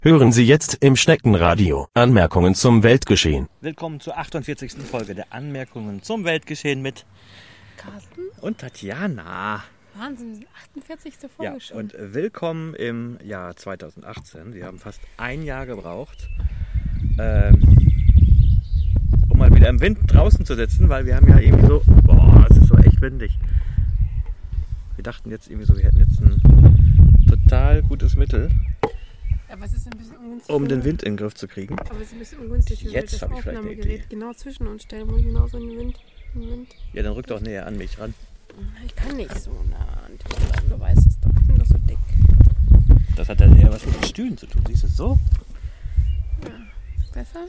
Hören Sie jetzt im Schneckenradio Anmerkungen zum Weltgeschehen. Willkommen zur 48. Folge der Anmerkungen zum Weltgeschehen mit Carsten und Tatjana. Wahnsinn, 48. Folge Ja, schon. und willkommen im Jahr 2018. Wir haben fast ein Jahr gebraucht, um mal wieder im Wind draußen zu sitzen, weil wir haben ja irgendwie so, es ist so echt windig. Wir dachten jetzt irgendwie so, wir hätten jetzt ein total gutes Mittel, Aber es ist ein bisschen ungünstig. um den Wind in den Griff zu kriegen. Aber es ist ein bisschen ungünstig, wenn Jetzt wir das habe ich vielleicht eine Aufnahmegerät Idee. genau zwischen uns stellen, wo genau so ein Wind. Ja, dann rück doch näher an mich ran. Ich kann nicht so nah an dich ran, du weißt es doch. Ich bin doch so dick. Das hat dann eher was mit den Stühlen zu tun, siehst du so? Ja. Besser?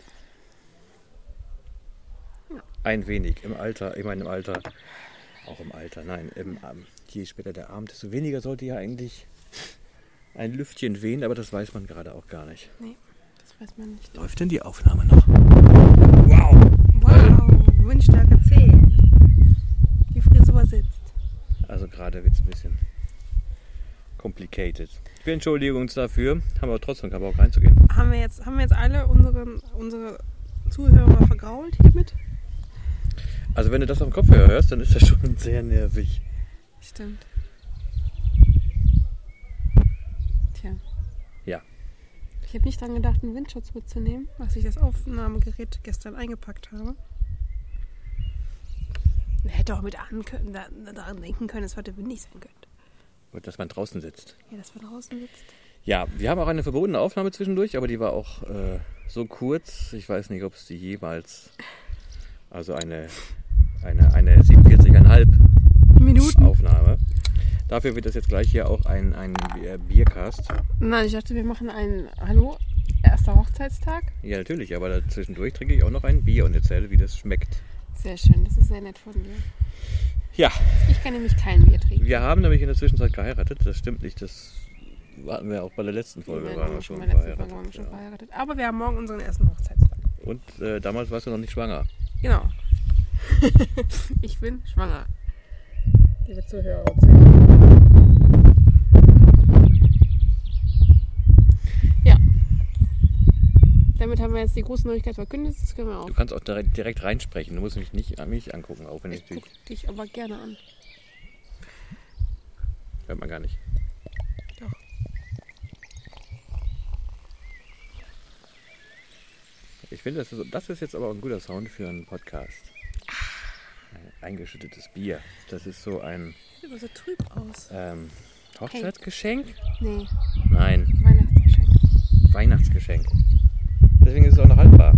Ein wenig im Alter, je später der Abend, desto weniger sollte ja eigentlich ein Lüftchen wehen, aber das weiß man gerade auch gar nicht. Nee, das weiß man nicht. Läuft denn die Aufnahme noch? Wow! Wow, Windstärke 10. Die Frisur sitzt. Also gerade wird es ein bisschen complicated. Wir entschuldigen uns dafür, haben aber trotzdem keinen Bock reinzugehen. Haben wir jetzt alle unsere Zuhörer vergrault hiermit? Also wenn du das auf dem Kopfhörer hörst, dann ist das schon sehr nervig. Stimmt. Tja. Ja. Ich habe nicht dran gedacht, einen Windschutz mitzunehmen, als ich das Aufnahmegerät gestern eingepackt habe. Man hätte auch daran denken können, dass heute windig sein könnte. Und dass man draußen sitzt. Ja, dass man draußen sitzt. Ja, wir haben auch eine verbotene Aufnahme zwischendurch, aber die war auch so kurz. Ich weiß nicht, ob es die jemals... Also eine 47,5 Minuten. Aufnahme. Dafür wird das jetzt gleich hier auch ein Biercast. Nein, ich dachte, wir machen einen erster Hochzeitstag. Ja, natürlich, aber zwischendurch trinke ich auch noch ein Bier und erzähle, wie das schmeckt. Sehr schön, das ist sehr nett von dir. Ja, Ich kann nämlich kein Bier trinken. wir haben nämlich in der Zwischenzeit geheiratet. Das stimmt nicht, das hatten wir auch bei der letzten Folge. Bei Waren wir der schon letzten Folge verheiratet. waren wir schon Ja. verheiratet. Aber wir haben morgen unseren ersten Hochzeitstag. Und damals warst du noch nicht schwanger. Genau. Ich bin schwanger. Liebe Zuhörer und Zuhörer. Ja. Damit haben wir jetzt die große Neuigkeit verkündet. Das können wir auch. Du kannst auch direkt reinsprechen. Du musst mich nicht an mich angucken, auch wenn Ich ich gucke dich aber gerne an. hört man gar nicht. Doch. Ich finde, das ist jetzt aber auch ein guter Sound für einen Podcast. Eingeschüttetes Bier. Das ist so ein Sieht aber so trüb aus. Hochzeitsgeschenk? Nee, Nein, Weihnachtsgeschenk. Weihnachtsgeschenk. Deswegen ist es auch noch haltbar.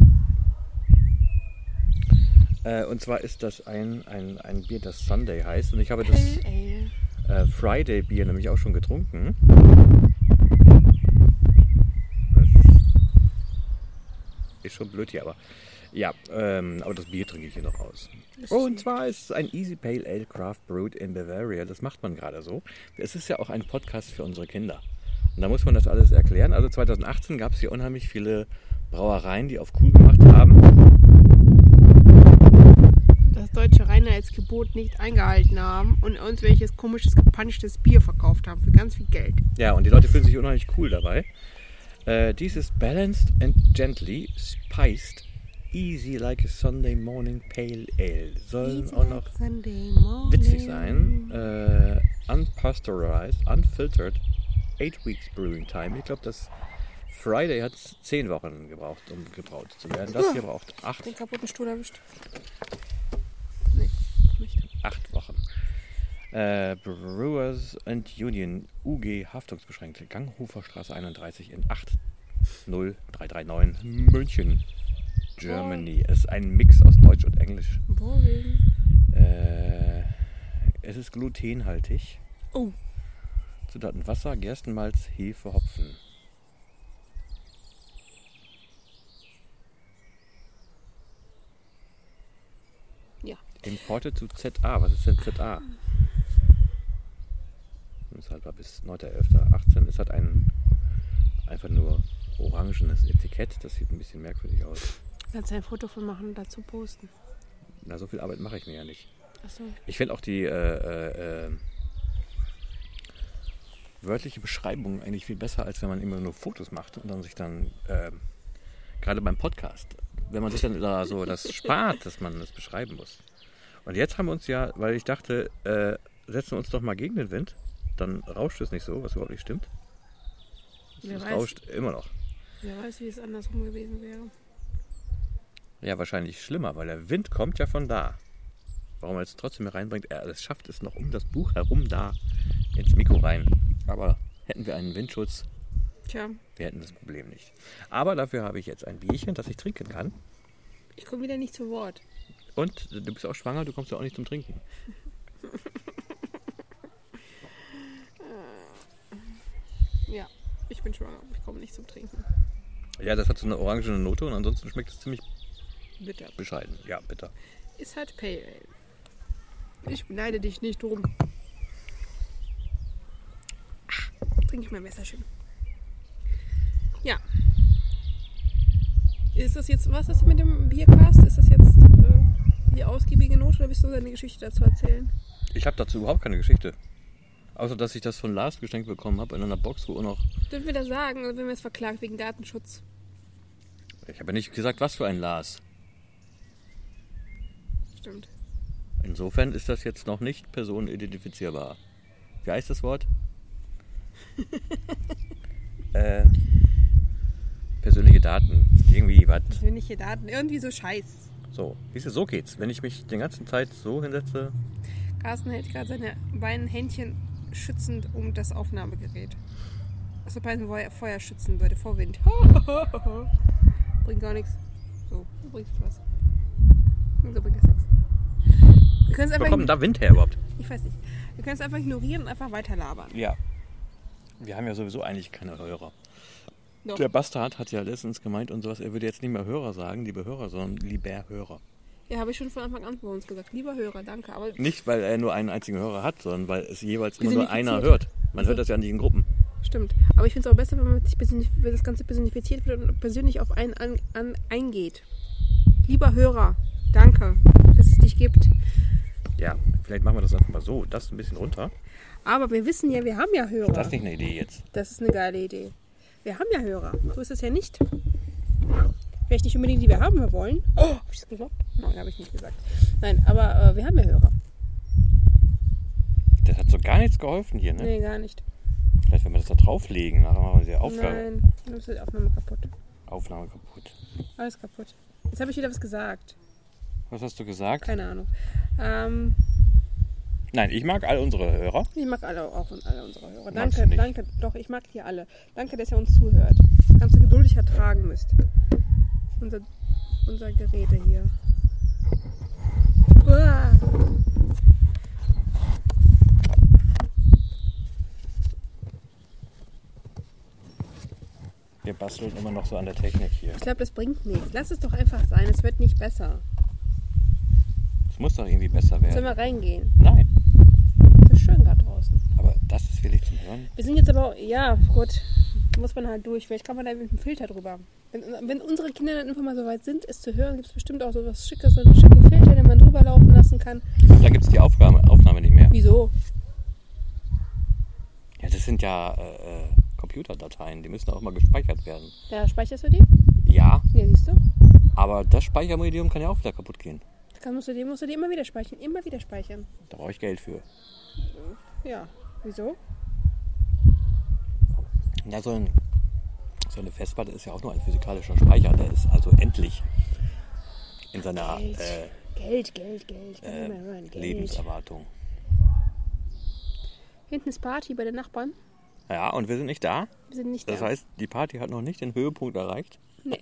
Und zwar ist das ein Bier, das Sunday heißt. Und ich habe das Pale Ale. Friday Bier nämlich auch schon getrunken. Das ist schon blöd hier, aber ja, aber das Bier trinke ich hier noch aus. Und zwar ist es ein Easy Pale Ale Craft Brewed in Bavaria. Das macht man gerade so. Es ist ja auch ein Podcast für unsere Kinder. Und da muss man das alles erklären. Also 2018 gab es hier unheimlich viele Brauereien, die auf cool gemacht haben. Das deutsche Reinheitsgebot nicht eingehalten haben und uns welches komisches gepanschtes Bier verkauft haben für ganz viel Geld. Ja, und die Leute fühlen sich unheimlich cool dabei. Dies ist balanced and gently spiced, easy like a Sunday morning pale ale. Sollen auch noch witzig sein. Unpasteurized, unfiltered, 8 weeks brewing time. Ich glaube, das Friday hat 10 Wochen gebraucht, um gebraut zu werden. Das hier braucht 8 Den kaputten Stuhl erwischt. Nee, nicht. 8 Wochen. Brewers and Union UG Haftungsbeschränkte Ganghoferstraße 31 in 80339 München, Germany. Es ist ein Mix aus Deutsch und Englisch. Boring. Es ist glutenhaltig. Oh. Zutaten Wasser, Gerstenmalz, Hefe, Hopfen. Ja. Importe zu ZA. Was ist denn ZA? Das ist halt bis 9.11.18. Es hat einfach nur orangenes Etikett. Das sieht ein bisschen merkwürdig aus. Kannst du ein Foto von machen und dazu posten? Na, so viel Arbeit mache ich mir ja nicht. Achso. Ich finde auch die wörtliche Beschreibungen eigentlich viel besser, als wenn man immer nur Fotos macht und dann sich dann, gerade beim Podcast, wenn man sich dann da so das spart, dass man das beschreiben muss. Und jetzt haben wir uns ja, weil ich dachte, setzen wir uns doch mal gegen den Wind, dann rauscht es nicht so, was überhaupt nicht stimmt. Es rauscht immer noch. Wer weiß, wie es andersrum gewesen wäre. Ja, wahrscheinlich schlimmer, weil der Wind kommt ja von da. Warum er jetzt trotzdem mehr reinbringt, es schafft es noch um das Buch herum da ins Mikro rein. Aber hätten wir einen Windschutz, Tja, wir hätten das Problem nicht. Aber dafür habe ich jetzt ein Bierchen, das ich trinken kann. ich komme wieder nicht zu Wort. Und du bist auch schwanger, du kommst ja auch nicht zum Trinken. Ja, ich bin schwanger. Ich komme nicht zum Trinken. Ja, das hat so eine orangene Note und ansonsten schmeckt es ziemlich Bitter. bescheiden. Ja, bitter. Ist halt Pale Ale. Ich beneide dich nicht drum. Trinke ich mein Messerchen. Ja. Ist das jetzt, was ist das mit dem Biercast? Ist das jetzt die ausgiebige Note oder willst du deine Geschichte dazu erzählen? Ich habe dazu überhaupt keine Geschichte. Außer, dass ich das von Lars geschenkt bekommen habe in einer Box, wo auch noch... Dürfen wir das sagen oder werden wir jetzt verklagt wegen Datenschutz? Ich habe ja nicht gesagt, was für ein Lars. Stimmt. Insofern ist das jetzt noch nicht personenidentifizierbar. Wie heißt das Wort? Persönliche Daten. Irgendwie was. Persönliche Daten, irgendwie so Scheiß. So, siehst du, so geht's. Wenn ich mich die ganze Zeit so hinsetze... Carsten hält gerade seine beiden Händchen schützend um das Aufnahmegerät. Als ob er ein Feuer schützen würde vor Wind. Bringt gar nichts. So, bringt was. So bringt es nichts. Wir können es Wo einfach kommt denn da Wind her überhaupt? Ich weiß nicht. Wir können es einfach ignorieren und einfach weiter labern. Ja. Wir haben ja sowieso eigentlich keine Hörer. Doch. Der Bastard hat ja letztens gemeint und sowas, er würde jetzt nicht mehr Hörer sagen, liebe Hörer, sondern lieber Hörer. Ja, habe ich schon von Anfang an bei uns gesagt. Lieber Hörer, danke. Aber Nicht, weil er nur einen einzigen Hörer hat, sondern weil es jeweils immer nur einer Personifiziert. hört. Man hört das ja nicht in Gruppen. stimmt. Aber ich finde es auch besser, wenn man sich wenn das Ganze personifiziert wird und persönlich auf einen eingeht. Lieber Hörer, danke, dass es dich gibt. Ja, vielleicht machen wir das einfach mal so, das ein bisschen runter. Aber wir wissen ja, wir haben ja Hörer. Ist das nicht eine Idee jetzt? Das ist eine geile Idee. Wir haben ja Hörer. So ist es ja nicht. Vielleicht nicht unbedingt, die wir haben wollen. Oh, habe ich das gesagt? Nein, habe ich nicht gesagt. Nein, aber wir haben ja Hörer. Das hat so gar nichts geholfen hier, ne? Nee, gar nicht. Vielleicht, wenn wir das da drauflegen, nachher machen wir die Aufgabe. Nein, dann ist die Aufnahme kaputt. Aufnahme kaputt. Alles kaputt. Jetzt habe ich wieder was gesagt. Was hast du gesagt? Keine Ahnung. Nein, ich mag all unsere Hörer. Ich mag alle unsere Hörer. Magst Danke, du nicht? danke. Doch, ich mag hier alle. Danke, dass ihr uns zuhört. Das Ganze geduldig ertragen müsst. Unser Gerede hier. Uah. Wir basteln immer noch so an der Technik hier. Ich glaube, das bringt nichts. Lass es doch einfach sein. Es wird nicht besser. Es muss doch irgendwie besser Sollen werden. wir reingehen? Nein, Es ist schön gerade draußen. aber das ist wirklich zum Hören. Wir sind jetzt aber, ja, gut, muss man halt durch. Vielleicht kann man da mit einem Filter drüber. Wenn unsere Kinder dann irgendwann mal so weit sind, es zu hören, gibt es bestimmt auch so was Schickes, so einen schicken Filter, den man drüber laufen lassen kann. Und dann gibt es die Aufnahme nicht mehr. Wieso? Ja, das sind ja Computerdateien, die müssen auch mal gespeichert werden. Ja, speicherst du die? Ja, Ja, siehst du? aber das Speichermedium kann ja auch wieder kaputt gehen. Musst du die immer wieder speichern. Immer wieder speichern. Da brauche ich Geld für. Ja. Wieso? Ja, so eine Festplatte ist ja auch nur ein physikalischer Speicher. Der ist also endlich in seiner Geld. Kann ich mal hören. Geld. Lebenserwartung. Hinten ist Party bei den Nachbarn. Ja, und wir sind nicht da. Wir sind nicht Das da. heißt, die Party hat noch nicht den Höhepunkt erreicht. Nee.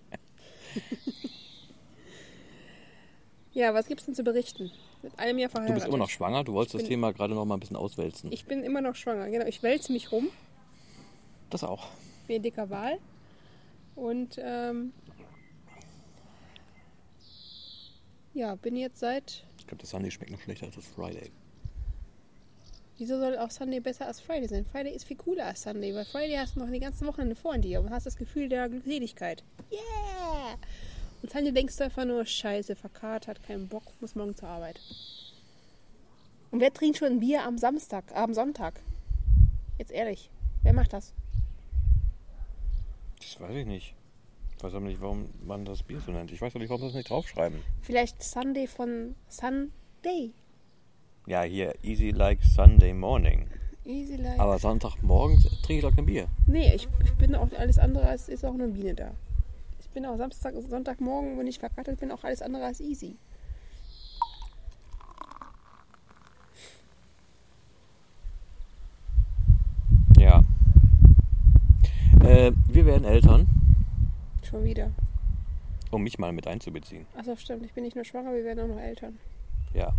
Ja, was gibt's denn zu berichten? Mit einem Jahr Du verheiratet. bist immer noch schwanger. Du wolltest das bin- Thema gerade noch mal ein bisschen auswälzen. Ich bin immer noch schwanger. Genau, ich wälze mich rum. Das auch. Wie ein dicker Wal. Und ja, bin jetzt seit... Ich glaube, das Sunday schmeckt noch schlechter als das Friday. Wieso soll auch Sunday besser als Friday sein? Friday ist viel cooler als Sunday, weil Friday hast du noch die ganzen Wochenende vor dir und hast das Gefühl der Glückseligkeit. Yeah! Und Sunday denkst du einfach nur, scheiße, verkatert, keinen Bock, muss morgen zur Arbeit. Und wer trinkt schon ein Bier am Sonntag? Jetzt ehrlich. Wer macht das? Das weiß ich nicht. Ich weiß aber nicht, warum man das Bier so nennt. Ich weiß auch nicht, warum sie das nicht draufschreiben. Vielleicht Sunday von Sunday. Ja, hier Easy Like Sunday Morning. Easy like. Aber Sonntagmorgens trinke ich doch kein Bier. Nee, ich bin auch alles andere als ist auch eine Biene da. Ich bin auch Sonntagmorgen, wenn ich verkatert bin, auch alles andere als easy. Ja. Wir werden Eltern, Schon wieder. um mich mal mit einzubeziehen. Achso, stimmt. Ich bin nicht nur schwanger, wir werden auch noch Eltern. Ja.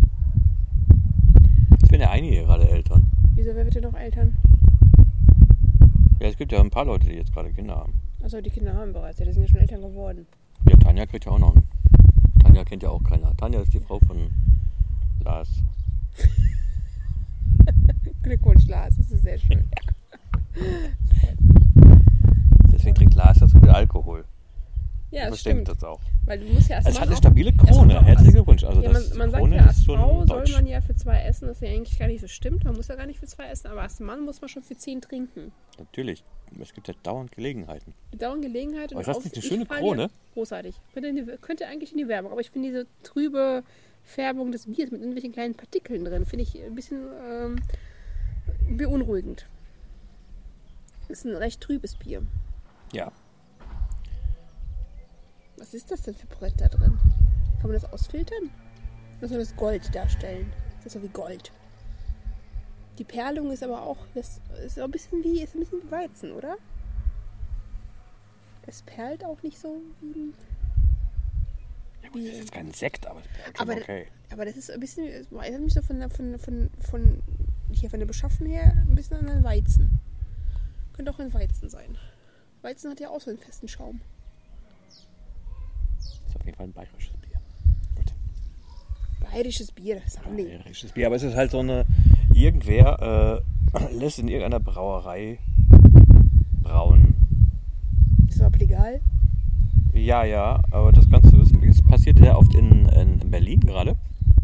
Es werden ja einige gerade Eltern. Wieso, wer wird denn noch Eltern? Ja, es gibt ja ein paar Leute, die jetzt gerade Kinder haben. Achso, die Kinder haben bereits. Ja, die sind ja schon Eltern geworden. Ja, Tanja kriegt ja auch noch einen. Tanja kennt ja auch keiner. Tanja ist die Frau von Lars. Glückwunsch, Lars. Das ist sehr schön. Deswegen trinkt Lars ja so viel Alkohol. Ja, das Versteht stimmt. das auch. Weil du musst ja als Es Mann hat eine auch- stabile erst Krone. mal- Herzlichen Glückwunsch. Also Ja, das man sagt Krone ja, als ist schon Frau soll deutsch. man ja für 2 essen, das ja eigentlich gar nicht so stimmt. Man muss ja gar nicht für 2 essen, aber als Mann muss man schon für 10 trinken. Natürlich. Es gibt ja dauernd Gelegenheiten. Die dauern Gelegenheit. Aber ist das nicht eine schöne ich fall Krone? hier- Großartig. Könnte eigentlich in die Werbung, aber ich finde diese trübe Färbung des Biers mit irgendwelchen kleinen Partikeln drin, finde ich ein bisschen beunruhigend. Ist ein recht trübes Bier. Ja. Was ist das denn für Brett da drin? Kann man das ausfiltern? Oder soll das Gold darstellen? Das ist so wie Gold. Die Perlung ist aber auch, das ist ein bisschen wie Weizen, oder? Es perlt auch nicht so wie. Ja gut, das ist jetzt kein Sekt, aber es bleibt schon Aber, okay. aber das ist ein bisschen, es erinnert mich so von der Beschaffung her ein bisschen an einen Weizen. Könnte auch ein Weizen sein. Weizen hat ja auch so einen festen Schaum. Das ist auf jeden Fall ein bayerisches Bier. Gut. Bayerisches Bier, sagen die. Bayerisches Bier, aber es ist halt so eine... Irgendwer lässt in irgendeiner Brauerei brauen. Ist überhaupt legal? Ja, aber das Ganze das passiert sehr oft in Berlin gerade,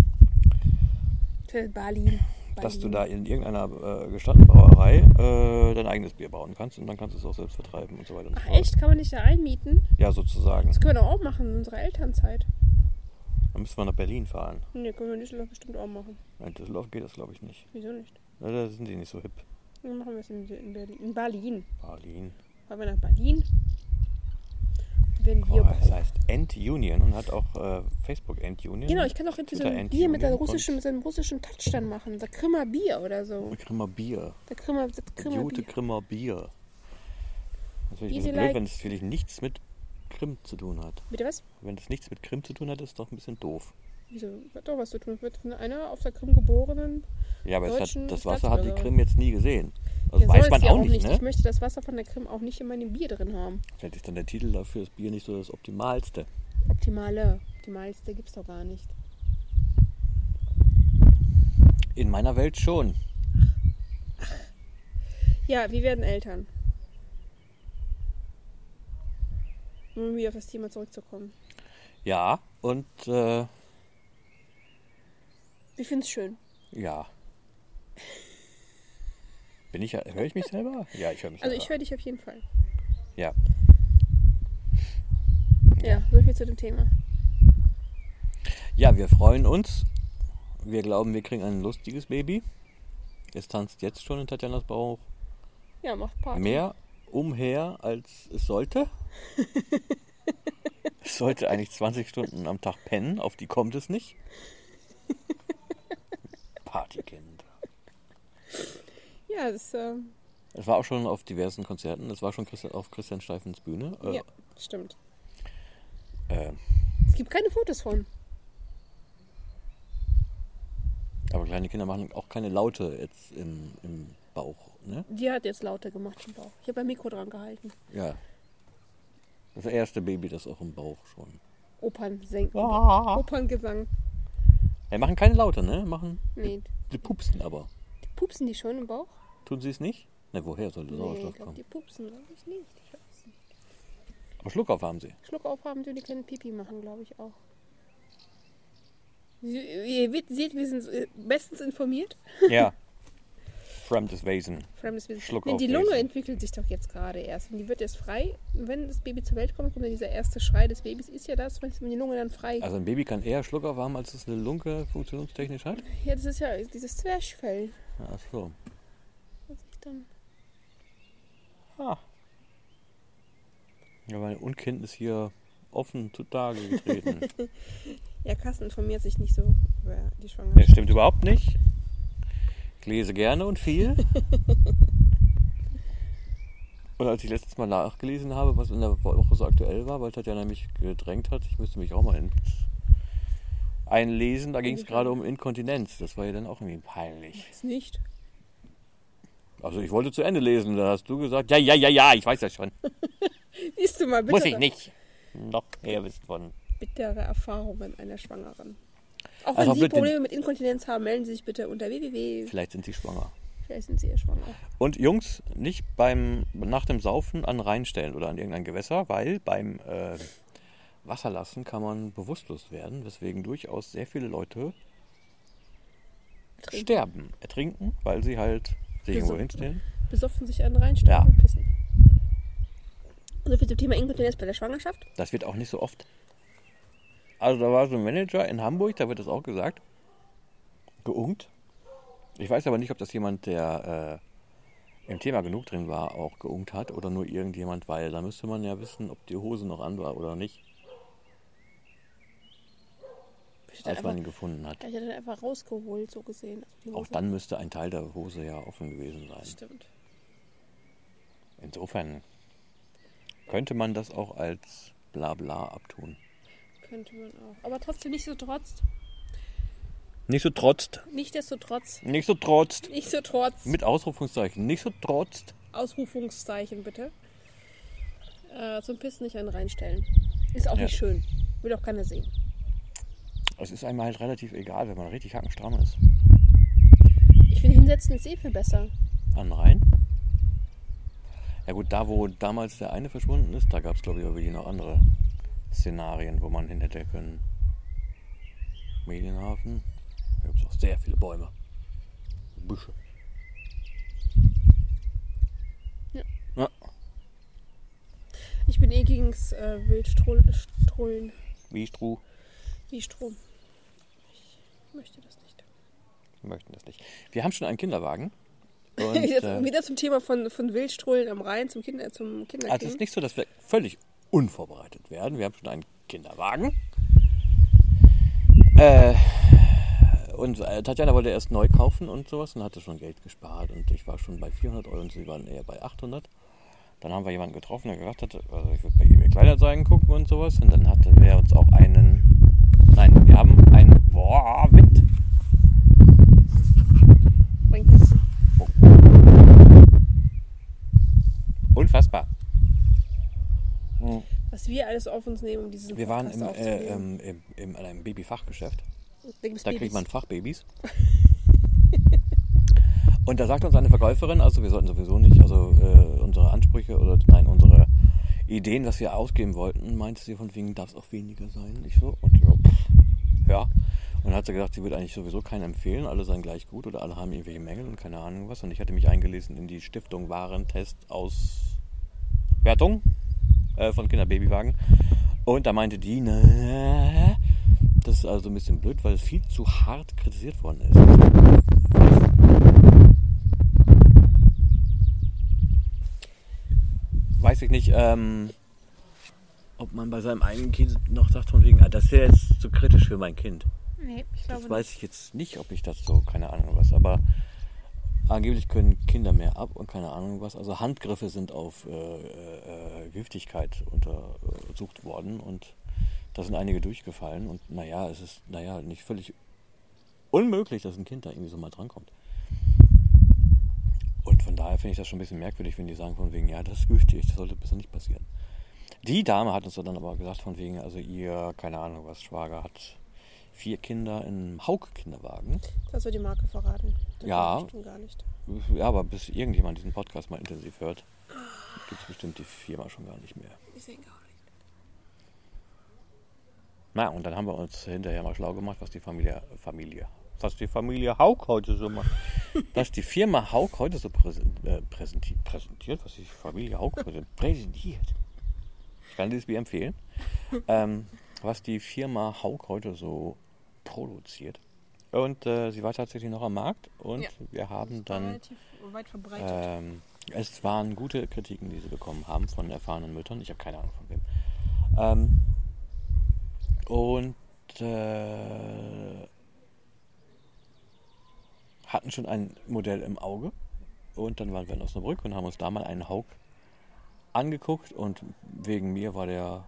Für Berlin. dass du da in irgendeiner gestandenen Brauerei dein eigenes Bier brauen kannst und dann kannst du es auch selbst vertreiben und so weiter und so Ach fort. echt? Kann man nicht da einmieten? Ja, sozusagen. Das können wir doch auch machen in unserer Elternzeit. Dann müssen wir nach Berlin fahren. Ne, können wir in Düsseldorf bestimmt auch machen. In Düsseldorf geht das, glaube ich, nicht. Wieso nicht? Ja, da sind die nicht so hip. Dann machen wir es in Berlin. In Berlin. Berlin. Fahren wir nach Berlin. Wenn wir Es heißt End Union und hat auch Facebook End Union. Genau, ich kann auch irgendwie so Twitter ein End Bier mit Union seinem russischen Touch dann machen. Der Krimmer Bier oder so. und Krimmer Bier. Das Krimmer Jute Bier. Krimmer Bier. Natürlich Easy ein bisschen like. blöd, wenn es natürlich nichts mit Krim zu tun hat. Bitte was? Wenn es nichts mit Krim zu tun hat, ist es doch ein bisschen doof. Wieso? Hat doch was zu tun. Wird von einer auf der Krim geborenen. Ja, aber Deutschen das Wasser hat die Staatsbürger. Krim jetzt nie gesehen. Das Ja, weiß soll man es ja auch nicht, ne? Ich möchte das Wasser von der Krim auch nicht in meinem Bier drin haben. Vielleicht ist dann der Titel dafür das Bier nicht so das Optimalste. Optimalste gibt's doch gar nicht. In meiner Welt schon. Ja, wir werden Eltern. Um wieder auf das Thema zurückzukommen. Ja, und Wir finden es schön. ja. Höre ich mich selber? Ja, ich höre mich Also selber. ich höre dich auf jeden Fall. Ja. Ja, so viel zu dem Thema. Ja, wir freuen uns. Wir glauben, wir kriegen ein lustiges Baby. Es tanzt jetzt schon in Tatjanas Bauch Ja, macht Party. mehr umher, als es sollte. Es sollte eigentlich 20 Stunden am Tag pennen, auf die kommt es nicht. Partykind. Ja, das Es war auch schon auf diversen Konzerten. Es war schon auf Christian Steifens Bühne. ja, stimmt. Äh, Es gibt keine Fotos von. aber kleine Kinder machen auch keine Laute jetzt im Bauch. Ne? Die hat jetzt lauter gemacht im Bauch. Ich habe ein Mikro dran gehalten. Ja. Das erste Baby, das auch im Bauch schon. Operngesang. Ja, machen keine Laute, ne? Nee, Die pupsen aber. die pupsen die schon im Bauch? Tun sie es nicht? Ne, woher soll der Nee, Sauerstoff ich glaube, kommen? die pupsen, glaube ich nicht. Ich weiß nicht. Aber Schluckauf haben sie. Schluck aufhaben, die können Pipi machen, glaube ich auch. Ihr seht, wir sind bestens informiert. Ja. Fremdes Wesen. Schluck auf Die Lunge Wesen. entwickelt sich doch jetzt gerade erst. Und die wird jetzt frei. Und wenn das Baby zur Welt kommt, kommt dann dieser erste Schrei des Babys. Ist ja das, wenn die Lunge dann frei. Also ein Baby kann eher Schluck auf haben, als es eine Lunge funktionstechnisch hat? Ja, das ist ja dieses Zwerchfell. Ach so. Das ist dann Ja, meine Unkenntnis hier offen zutage getreten. ja, Carsten informiert sich nicht so über die Das Schwangerschaft. stimmt überhaupt nicht. Ich lese gerne und viel. Und als ich letztes Mal nachgelesen habe, was in der Woche so aktuell war, weil Tatjana mich gedrängt hat, ich müsste mich auch mal einlesen, da ging es gerade um Inkontinenz. Das war ja dann auch irgendwie peinlich. Weiß nicht. Also ich wollte zu Ende lesen, da hast du gesagt, ja, ich weiß ja schon. Siehst du mal, bitte. Muss ich nicht. Noch mehr wissen von. Bittere Erfahrungen einer Schwangeren. Auch Also wenn Sie bitte- Probleme mit Inkontinenz haben, melden Sie sich bitte unter www. Vielleicht sind sie schwanger. Vielleicht sind Sie ja schwanger. Und Jungs, nicht nach dem Saufen an den Rhein stellen oder an irgendein Gewässer, weil beim Wasserlassen kann man bewusstlos werden, weswegen durchaus sehr viele Leute ertrinken, weil sie halt sich irgendwo hinstellen. Besoffen sich an den Reinstellen Ja. und pissen. So viel zum Thema Inkontinenz bei der Schwangerschaft. Das wird auch nicht so oft. Also da war so ein Manager in Hamburg, da wird das auch gesagt. Geunkt. Ich weiß aber nicht, ob das jemand, der im Thema genug drin war, auch geunkt hat oder nur irgendjemand, weil da müsste man ja wissen, ob die Hose noch an war oder nicht, als man ihn gefunden hat. Ich hätte dann einfach rausgeholt, so gesehen. Also die Auch Hose. dann müsste ein Teil der Hose ja offen gewesen sein. Stimmt. Insofern könnte man das auch als Blabla abtun. Könnte man auch. Aber trotzdem nicht so trotzt. Nicht so trotzt. Nichtsdestotrotz. Nicht so trotzt. Nicht so trotz. Mit Ausrufungszeichen. Nicht so trotzt. Ausrufungszeichen bitte. Zum Pissen nicht an den Reinstellen. Ist auch Ja. nicht schön. Will auch keiner sehen. Es ist einem halt relativ egal, wenn man richtig hackenstramm ist. Ich finde, hinsetzen ist viel besser. An den Rhein? Ja gut, da wo damals der eine verschwunden ist, da gab es glaube ich wirklich noch andere Szenarien, wo man hin hätte können. Medienhafen, da gibt es auch sehr viele Bäume. Büsche. Ja. Ich bin gegens Wildstrollen. Wie Struh. Wie Strom. Ich möchte das nicht. Wir möchten das nicht. Wir haben schon einen Kinderwagen. Und, Wieder zum Thema von Wildstrollen am Rhein zum Kinderkriegen. also es ist nicht so, dass wir völlig unvorbereitet werden. Wir haben schon einen Kinderwagen. Und Tatjana wollte erst neu kaufen und sowas und hatte schon Geld gespart. Und ich war schon bei 400 Euro und sie waren eher bei 800. Dann haben wir jemanden getroffen, der gesagt hat, also ich würde bei eBay Kleinanzeigen gucken und sowas. Und dann hatten wir uns auch wir haben einen, Wind. Bringt es. Unfassbar. Was wir alles auf uns nehmen, um diesen Wir waren Podcast aufzunehmen. in einem Babyfachgeschäft. Wegen Da kriegt Babys. man Fachbabys. Und da sagt uns eine Verkäuferin, also wir sollten sowieso nicht, unsere Ansprüche unsere Ideen, was wir ausgeben wollten, meinte sie von wegen, darf es auch weniger sein. Ich so, und ja. Und dann hat sie gesagt, sie würde eigentlich sowieso keinen empfehlen, alle seien gleich gut oder alle haben irgendwelche Mängel und keine Ahnung was. Und ich hatte mich eingelesen in die Stiftung Warentest-Auswertung von Kinderbabywagen. Und da meinte die, das ist also ein bisschen blöd, weil es viel zu hart kritisiert worden ist. Weiß ich nicht, ob man bei seinem eigenen Kind noch sagt von wegen, das ist ja jetzt zu kritisch für mein Kind. Nee, ich glaube Das weiß ich jetzt nicht, ob ich das so, keine Ahnung was, aber angeblich können Kinder mehr ab und keine Ahnung was. Also Handgriffe sind auf Giftigkeit untersucht worden und da sind einige durchgefallen und es ist nicht völlig unmöglich, dass ein Kind da irgendwie so mal drankommt. Und von daher finde ich das schon ein bisschen merkwürdig, wenn die sagen von wegen, ja, das ist giftig, das sollte besser nicht passieren. Die Dame hat uns dann aber gesagt von wegen, also ihr, keine Ahnung was, Schwager hat 4 Kinder im Hauk-Kinderwagen. Das wird die Marke verraten. Das Ja. glaube ich schon gar nicht. Ja, aber bis irgendjemand diesen Podcast mal intensiv hört, gibt es bestimmt die Firma schon gar nicht mehr. Ich sehe gar nicht. Na, und dann haben wir uns hinterher mal schlau gemacht, was die Familie Hauk heute so macht. was die Firma Haug heute so präsentiert, was die Familie Haug heute präsentiert. Ich kann dieses Bier empfehlen. Was die Firma Haug heute so produziert. Und sie war tatsächlich noch am Markt und wir haben dann... Relativ weit verbreitet. Es waren gute Kritiken, die sie bekommen haben von erfahrenen Müttern. Ich habe keine Ahnung von wem. Hatten schon ein Modell im Auge. Und dann waren wir in Osnabrück und haben uns da mal einen Haug angeguckt. Und wegen mir war der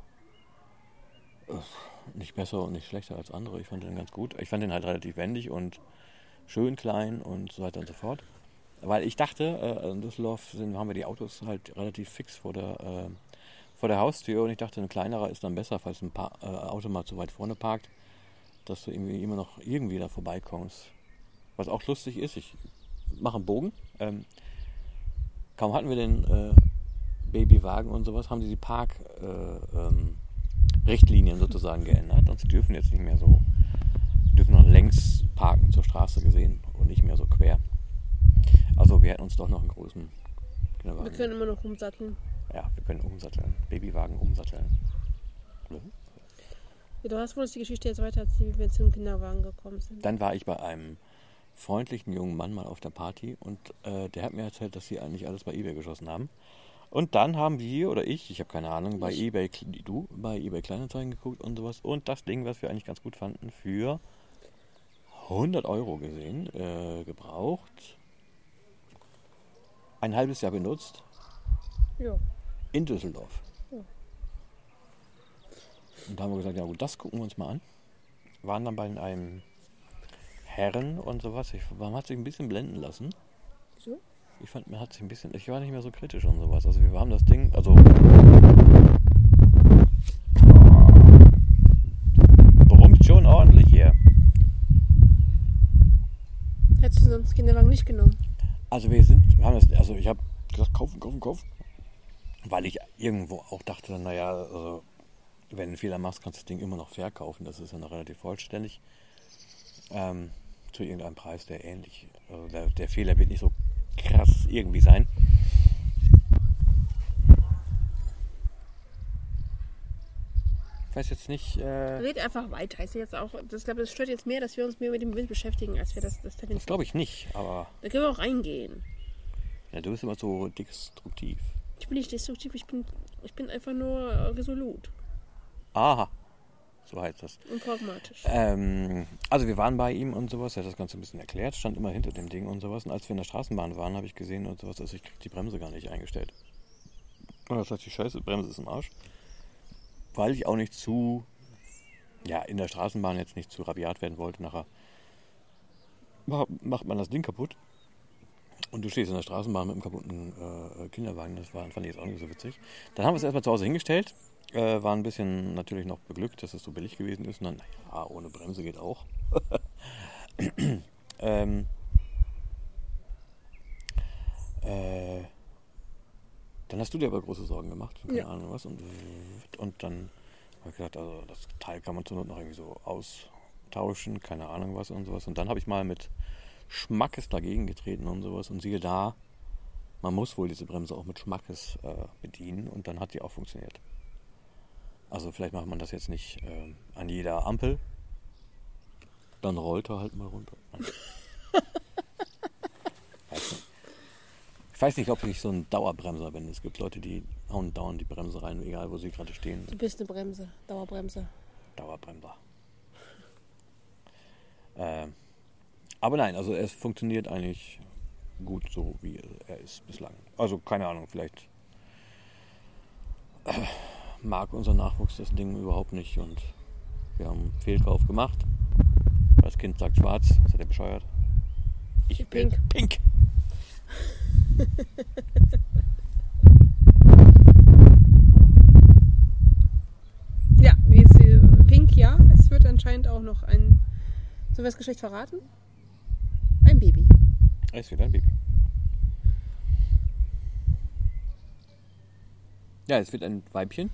nicht besser und nicht schlechter als andere. Ich fand den ganz gut. Ich fand den halt relativ wendig und schön klein und so weiter und so fort. Weil ich dachte, in Düsseldorf haben wir die Autos halt relativ fix vor der Haustür. Und ich dachte, ein kleinerer ist dann besser, falls ein Auto mal zu weit vorne parkt, dass du immer noch irgendwie da vorbeikommst. Was auch lustig ist, ich mache einen Bogen. Kaum hatten wir den Babywagen und sowas, haben die Parkrichtlinien sozusagen geändert. Und sie dürfen jetzt nicht mehr so, sie dürfen noch längs parken zur Straße gesehen und nicht mehr so quer. Also wir hätten uns doch noch einen großen Kinderwagen. Wir können immer noch umsatteln. Ja, wir können umsatteln. Babywagen umsatteln. Ja, du hast wohl die Geschichte jetzt weiter erzählt, wie wir zum Kinderwagen gekommen sind. Dann war ich bei einem freundlichen jungen Mann mal auf der Party und der hat mir erzählt, dass sie eigentlich alles bei eBay geschossen haben. Und dann haben wir oder ich habe keine Ahnung, bei eBay Kleinanzeigen geguckt und sowas und das Ding, was wir eigentlich ganz gut fanden, für 100 € gesehen, gebraucht, ein halbes Jahr benutzt, Ja. in Düsseldorf. Ja. Und da haben wir gesagt, ja gut, das gucken wir uns mal an. Waren dann bei einem Herren und sowas. Man hat sich ein bisschen blenden lassen. Wieso? Ich fand, ich war nicht mehr so kritisch und sowas. Also wir haben das Ding, brummt schon ordentlich hier. Hättest du sonst Kinderwagen nicht genommen? Also ich habe gesagt, kaufen. Weil ich irgendwo auch dachte, naja, also, wenn du einen Fehler machst, kannst du das Ding immer noch verkaufen. Das ist ja noch relativ vollständig. Zu irgendeinem Preis, der ähnlich. Also der Fehler wird nicht so krass irgendwie sein. Ich weiß jetzt nicht. Red einfach weiter. Ich jetzt auch, ich glaube, das stört jetzt mehr, dass wir uns mehr mit dem Wind beschäftigen, als wir das Talent. Das glaube ich nicht, aber. Da können wir auch reingehen. Ja, du bist immer so destruktiv. Ich bin nicht destruktiv, ich bin einfach nur resolut. Aha. So heißt das. Und pragmatisch. Also wir waren bei ihm und sowas, er hat das Ganze ein bisschen erklärt, stand immer hinter dem Ding und sowas. Und als wir in der Straßenbahn waren, habe ich gesehen und sowas, also ich krieg die Bremse gar nicht eingestellt. Und das heißt, die Scheiße, Bremse ist im Arsch. Weil ich auch nicht in der Straßenbahn jetzt nicht zu rabiat werden wollte. Nachher macht man das Ding kaputt. Und du stehst in der Straßenbahn mit einem kaputten Kinderwagen, fand ich jetzt auch nicht so witzig. Dann haben wir es erstmal zu Hause hingestellt. War ein bisschen natürlich noch beglückt, dass es so billig gewesen ist. Und dann, naja, ohne Bremse geht auch. Dann hast du dir aber große Sorgen gemacht. Keine Ahnung was. Und dann habe ich gedacht, also das Teil kann man zur Not noch irgendwie so austauschen. Keine Ahnung was und sowas. Und dann habe ich mal mit Schmackes dagegen getreten und sowas. Und siehe da, man muss wohl diese Bremse auch mit Schmackes bedienen. Und dann hat die auch funktioniert. Also vielleicht macht man das jetzt nicht an jeder Ampel. Dann rollt er halt mal runter. Ich weiß nicht, ob ich so ein Dauerbremser bin. Es gibt Leute, die hauen dauernd die Bremse rein, egal wo sie gerade stehen. Du bist eine Bremse, Dauerbremse. Dauerbremser. Aber nein, also es funktioniert eigentlich gut so, wie er ist bislang. Also keine Ahnung, vielleicht mag unser Nachwuchs das Ding überhaupt nicht und wir haben einen Fehlkauf gemacht. Das Kind sagt schwarz, ist der bescheuert? Ich bin pink. Ja, wie ist pink, ja. Es wird anscheinend auch noch sollen wir das Geschlecht verraten? Ein Baby. Es wird ein Baby. Ja, es wird ein Weibchen.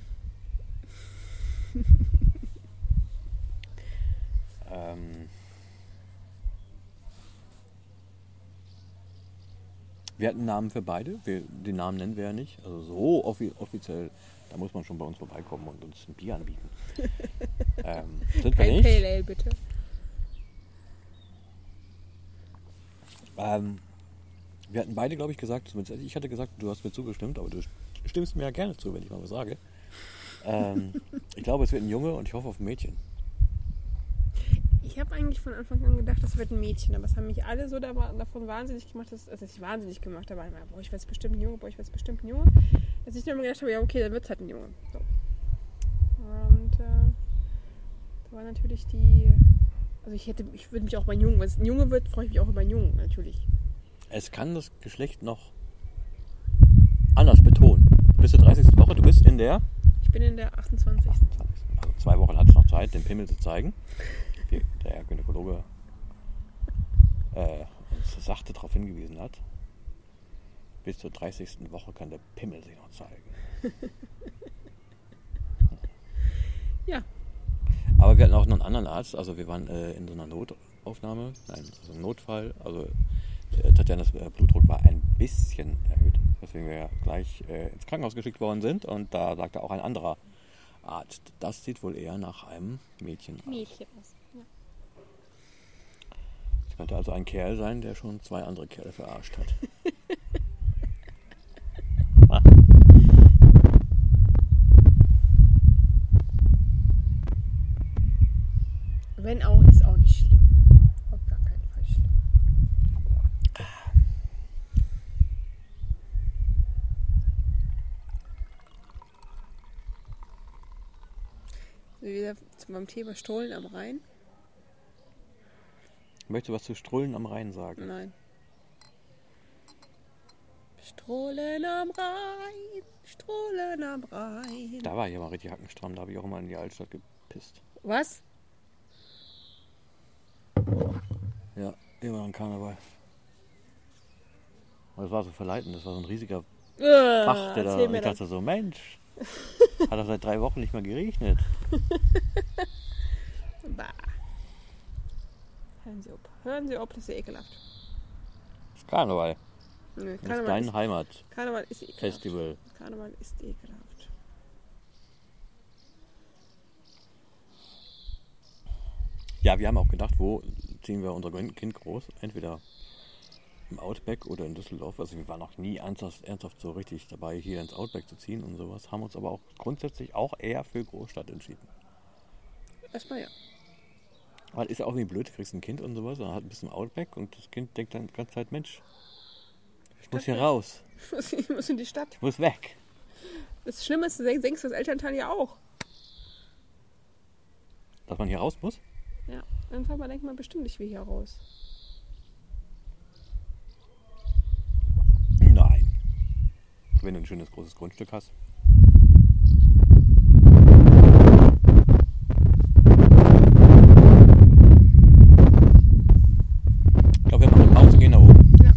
Wir hatten einen Namen für beide. Den Namen nennen wir ja nicht. Also so offiziell, da muss man schon bei uns vorbeikommen und uns ein Bier anbieten. Sind wir Kein nicht. Pale Ale, bitte. Wir hatten beide, glaube ich, gesagt, zumindest ich hatte gesagt, du hast mir zugestimmt, aber du stimmst mir ja gerne zu, wenn ich mal was sage. Ich glaube, es wird ein Junge und ich hoffe auf ein Mädchen. Ich habe eigentlich von Anfang an gedacht, das wird ein Mädchen, aber es haben mich alle so davon wahnsinnig gemacht, also nicht wahnsinnig gemacht, aber einmal, boah, ich weiß bestimmt ein Junge, dass ich dann immer gedacht habe, ja okay, dann wird es halt ein Junge. So. Und da war natürlich also ich würde mich auch über einen Jungen, wenn es ein Junge wird, freue ich mich auch über einen Jungen, natürlich. Es kann das Geschlecht noch anders betonen. Bis zur 30. Woche, du bist in der... Ich bin in der 28. Also 2 Wochen hat es noch Zeit, den Pimmel zu zeigen. Wie der Gynäkologe uns sachte darauf hingewiesen hat. Bis zur 30. Woche kann der Pimmel sich noch zeigen. Ja. Aber wir hatten auch noch einen anderen Arzt, also wir waren in so einer Notaufnahme, also ein Notfall, also Tatjanas Blutdruck war ein bisschen erhöht, weswegen wir ja gleich ins Krankenhaus geschickt worden sind und da sagte auch ein anderer Arzt, das sieht wohl eher nach einem Mädchen aus. Mädchen aus. Ja. Das könnte also ein Kerl sein, der schon 2 andere Kerle verarscht hat. Wenn auch, ist auch nicht schlimm. Auf gar keinen Fall schlimm. Wieder beim Thema Stollen am Rhein? Möchtest du was zu Strullen am Rhein sagen? Nein. Strollen am Rhein, Strollen am Rhein. Da war ich aber richtig hackenstramm, da habe ich auch immer in die Altstadt gepisst. Was? Ja, immer ein Karneval. Und das war so verleitend, das war so ein riesiger Bach, der da, ich dachte so, Mensch, hat er seit 3 Wochen nicht mehr geregnet. Bah. Hören Sie auf, das ist ja ekelhaft. Das ist Karneval. Nee, Das ist dein Heimatfestival. Karneval ist ekelhaft. Karneval ist ekelhaft. Ja, wir haben auch gedacht, wo ziehen wir unser Kind groß? Entweder im Outback oder in Düsseldorf. Also wir waren noch nie ernsthaft so richtig dabei, hier ins Outback zu ziehen und sowas. Haben uns aber auch grundsätzlich auch eher für Großstadt entschieden. Erstmal ja. Weil ist ja auch irgendwie blöd, du kriegst ein Kind und sowas, dann hat ein bisschen Outback und das Kind denkt dann die ganze Zeit, Mensch, ich muss hier raus, Ich muss in die Stadt. ich muss weg. Das Schlimme ist, du denkst das Elternteil ja auch. Dass man hier raus muss? Ja, irgendwann mal denkt man bestimmt nicht, wie hier raus. Nein. Wenn du ein schönes großes Grundstück hast. Ich glaube, wir machen Pause und gehen nach oben. Ja.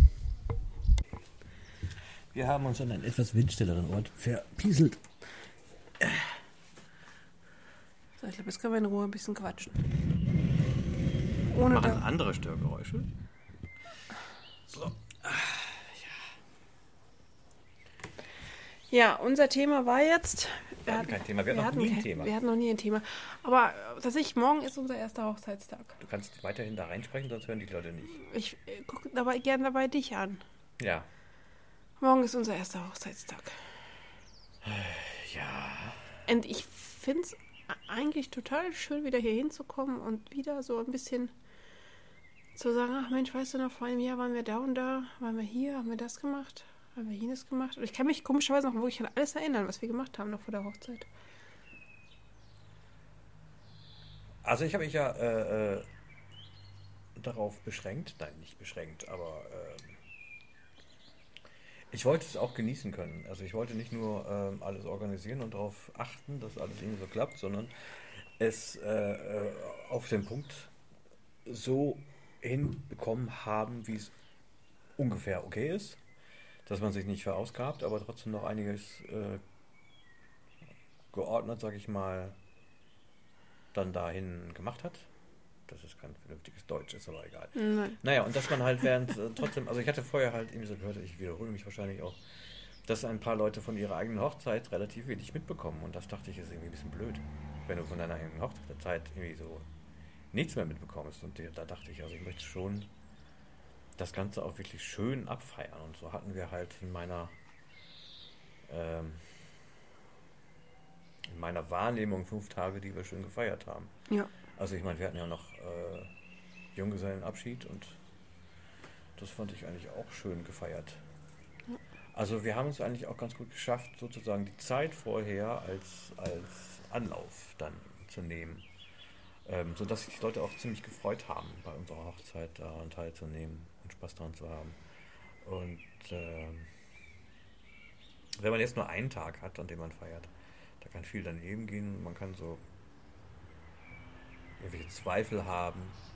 Wir haben uns an einen etwas windstilleren Ort verpieselt. So, ich glaube, jetzt können wir in Ruhe ein bisschen quatschen. Ohne Machen da. andere Störgeräusche. So. Ja, unser Thema war jetzt. Wir hatten kein Thema, wir hatten noch nie ein Thema. Wir hatten noch nie ein Thema. Aber tatsächlich, morgen ist unser erster Hochzeitstag. Du kannst weiterhin da reinsprechen, sonst hören die Leute nicht. Ich gucke gerne dabei dich an. Ja. Morgen ist unser erster Hochzeitstag. Ja. Und ich finde es eigentlich total schön, wieder hier hinzukommen und wieder so ein bisschen zu sagen, ach Mensch, weißt du noch, vor einem Jahr waren wir da und da, waren wir hier, haben wir das gemacht, haben wir jenes gemacht. Und ich kann mich komischerweise noch wirklich an alles erinnern, was wir gemacht haben noch vor der Hochzeit. Also ich habe mich ja darauf beschränkt, nein, nicht beschränkt, aber ich wollte es auch genießen können. Also ich wollte nicht nur alles organisieren und darauf achten, dass alles irgendwie so klappt, sondern es auf den Punkt so hinbekommen haben, wie es ungefähr okay ist, dass man sich nicht verausgabt, aber trotzdem noch einiges geordnet, sag ich mal, dann dahin gemacht hat. dass es kein vernünftiges Deutsch ist, aber egal. Nein. Naja, und dass man halt trotzdem, also ich hatte vorher halt irgendwie so gehört, ich wiederhole mich wahrscheinlich auch, dass ein paar Leute von ihrer eigenen Hochzeit relativ wenig mitbekommen. Und das dachte ich, ist irgendwie ein bisschen blöd, wenn du von deiner eigenen Hochzeit irgendwie so nichts mehr mitbekommst. Und da dachte ich, also ich möchte schon das Ganze auch wirklich schön abfeiern. Und so hatten wir halt in meiner Wahrnehmung 5 Tage, die wir schön gefeiert haben. Ja. Also ich meine, wir hatten ja noch Junggesellenabschied und das fand ich eigentlich auch schön gefeiert. Ja. Also wir haben es eigentlich auch ganz gut geschafft, sozusagen die Zeit vorher als Anlauf dann zu nehmen. Sodass sich die Leute auch ziemlich gefreut haben, bei unserer Hochzeit daran teilzunehmen und Spaß daran zu haben. Und wenn man jetzt nur einen Tag hat, an dem man feiert, da kann viel daneben gehen. Man kann so irgendwelche Zweifel haben.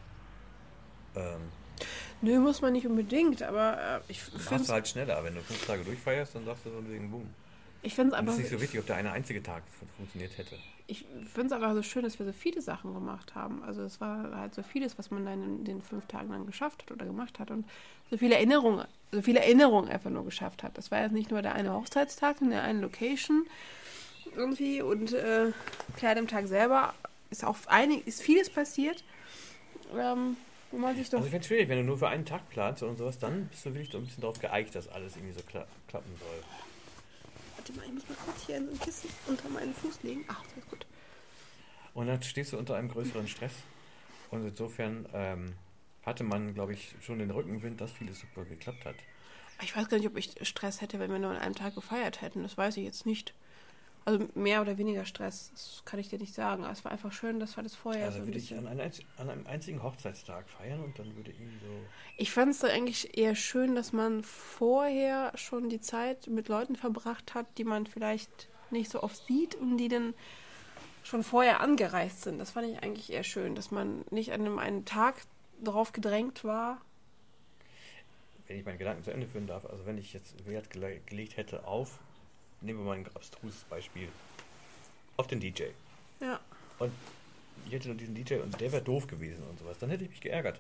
Nö, muss man nicht unbedingt, aber ich Machst finde du halt schneller. Wenn du 5 Tage durchfeierst, dann sagst du von wegen Boom. es einfach, Das ist nicht so wichtig, ob der eine einzige Tag funktioniert hätte. ich find's einfach so schön, dass wir so viele Sachen gemacht haben. Also es war halt so vieles, was man dann in den 5 Tagen dann geschafft hat oder gemacht hat und so viele Erinnerungen einfach nur geschafft hat. Das war jetzt nicht nur der eine Hochzeitstag in der einen Location irgendwie und klar, an dem Tag selber ist vieles passiert, wo man sich doch... Also ich finde es schwierig, wenn du nur für einen Tag planst und sowas, dann bist du wirklich so ein bisschen darauf geeicht, dass alles irgendwie so klappen soll. Warte mal, ich muss mal kurz hier ein Kissen unter meinen Fuß legen. Ach, das ist gut. Und dann stehst du unter einem größeren Stress. Und insofern hatte man, glaube ich, schon den Rückenwind, dass vieles super geklappt hat. Ich weiß gar nicht, ob ich Stress hätte, wenn wir nur an einem Tag gefeiert hätten. Das weiß ich jetzt nicht. Also mehr oder weniger Stress, das kann ich dir nicht sagen. Aber es war einfach schön, dass wir das vorher Also so ein würde ich bisschen... an einem einzigen Hochzeitstag feiern und dann würde irgendwie so... Ich fand es eigentlich eher schön, dass man vorher schon die Zeit mit Leuten verbracht hat, die man vielleicht nicht so oft sieht und die dann schon vorher angereist sind. Das fand ich eigentlich eher schön, dass man nicht an einem einen Tag darauf gedrängt war. Wenn ich meinen Gedanken zu Ende führen darf, also wenn ich jetzt Wert gelegt hätte auf, nehmen wir mal ein abstruses Beispiel, auf den DJ. Ja. Und ich hätte nur diesen DJ und der wäre doof gewesen und sowas, dann hätte ich mich geärgert.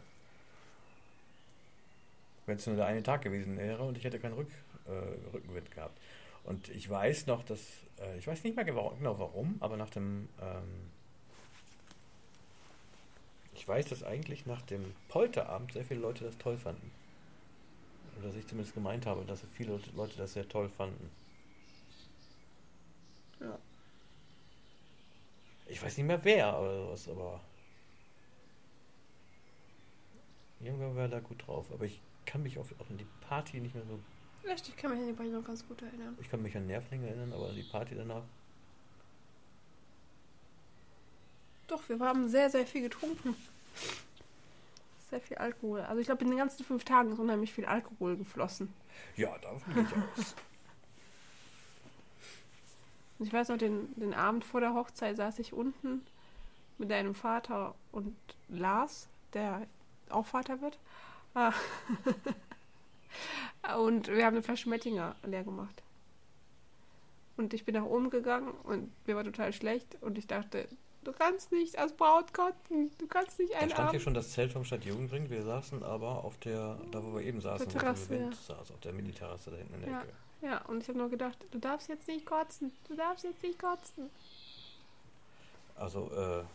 Wenn es nur der eine Tag gewesen wäre und ich hätte keinen Rückenwind gehabt. Und ich weiß noch, dass, ich weiß nicht mehr genau warum, aber ich weiß, dass eigentlich nach dem Polterabend sehr viele Leute das toll fanden. Oder dass ich zumindest gemeint habe, dass viele Leute das sehr toll fanden. Ja. Ich weiß nicht mehr wer oder sowas, aber irgendwann war da gut drauf. Aber ich kann mich auch an die Party nicht mehr so... Echt, ich kann mich an die beiden noch ganz gut erinnern. Ich kann mich an Nervlinge erinnern, aber an die Party danach... Doch, wir haben sehr, sehr viel getrunken. Sehr viel Alkohol. Also ich glaube, in den ganzen 5 Tagen ist unheimlich viel Alkohol geflossen. Ja, davon gehe ich aus. Und ich weiß noch, den Abend vor der Hochzeit saß ich unten mit deinem Vater und Lars, der auch Vater wird. Und wir haben eine Flasche Mettinger leer gemacht. Und ich bin nach oben gegangen und mir war total schlecht und ich dachte, du kannst nicht als Braut kotzen, du kannst nicht Da einen stand hier Abend... schon das Zelt vom Stadtjugendring. Wir saßen aber auf da wo wir eben saßen, Der Terrasse, wo der Wind saß, auf der Mini-Terrasse da hinten in der Ja. Ecke. Ja, und ich habe nur gedacht, du darfst jetzt nicht kotzen, du darfst jetzt nicht kotzen. Also,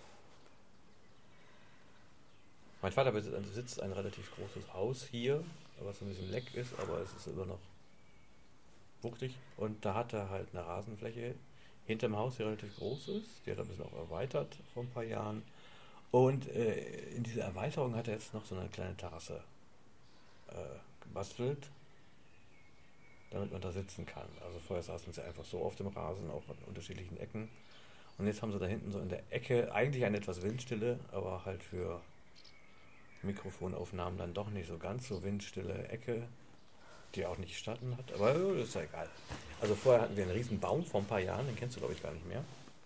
mein Vater besitzt ein relativ großes Haus hier, was ein bisschen leck ist, aber es ist immer noch wuchtig. Und da hat er halt eine Rasenfläche hinterm Haus, die relativ groß ist. Die hat er ein bisschen auch erweitert vor ein paar Jahren. Und in dieser Erweiterung hat er jetzt noch so eine kleine Terrasse gebastelt, damit man da sitzen kann. Also vorher saßen sie einfach so auf dem Rasen, auch an unterschiedlichen Ecken. Und jetzt haben sie da hinten so in der Ecke eigentlich eine etwas Windstille, aber halt für Mikrofonaufnahmen dann doch nicht so ganz so windstille Ecke, die auch nicht Schatten hat. Aber das ist ja egal. Also vorher hatten wir einen riesen Baum vor ein paar Jahren, den kennst du glaube ich gar nicht mehr.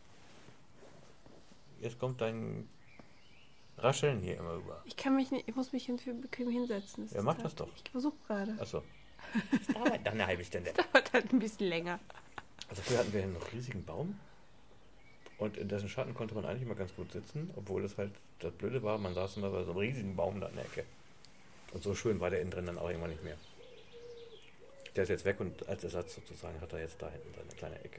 Jetzt kommt dein Rascheln hier immer über. Ich muss mich bequem hinsetzen. Ja, mach das doch. Ich versuche gerade. Achso. Das dauert dann eine halbe Stunde. Das dauert halt ein bisschen länger. Also früher hatten wir einen riesigen Baum Und in dessen Schatten konnte man eigentlich immer ganz gut sitzen, obwohl es halt das Blöde war, man saß immer bei so einem riesigen Baum da in der Ecke. Und so schön war der innen drin dann auch irgendwann nicht mehr. Der ist jetzt weg und als Ersatz sozusagen hat er jetzt da hinten seine kleine Ecke.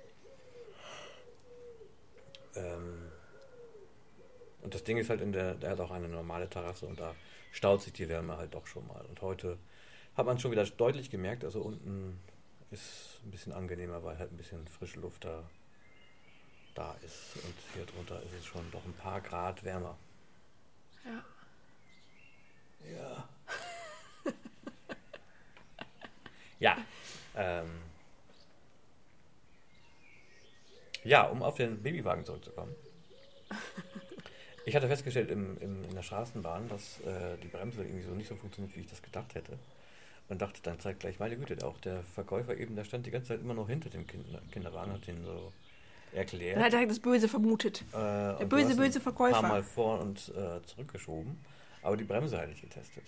Und das Ding ist halt, der hat auch eine normale Terrasse und da staut sich die Wärme halt doch schon mal. Und heute hat man schon wieder deutlich gemerkt, also unten ist ein bisschen angenehmer, weil halt ein bisschen frische Luft da ist. Und hier drunter ist es schon doch ein paar Grad wärmer. Ja. Ja. Ja. Ja, um auf den Babywagen zurückzukommen. Ich hatte festgestellt in der Straßenbahn, dass die Bremse irgendwie so nicht so funktioniert, wie ich das gedacht hätte. Und dachte dann zeitgleich, meine Güte, auch der Verkäufer eben, der stand die ganze Zeit immer noch hinter dem Kinderwagen, hat den so erklärt. Dann hat er das Böse vermutet. Der böse Verkäufer. Ein paar Mal vor und zurückgeschoben, aber die Bremse hatte ich getestet.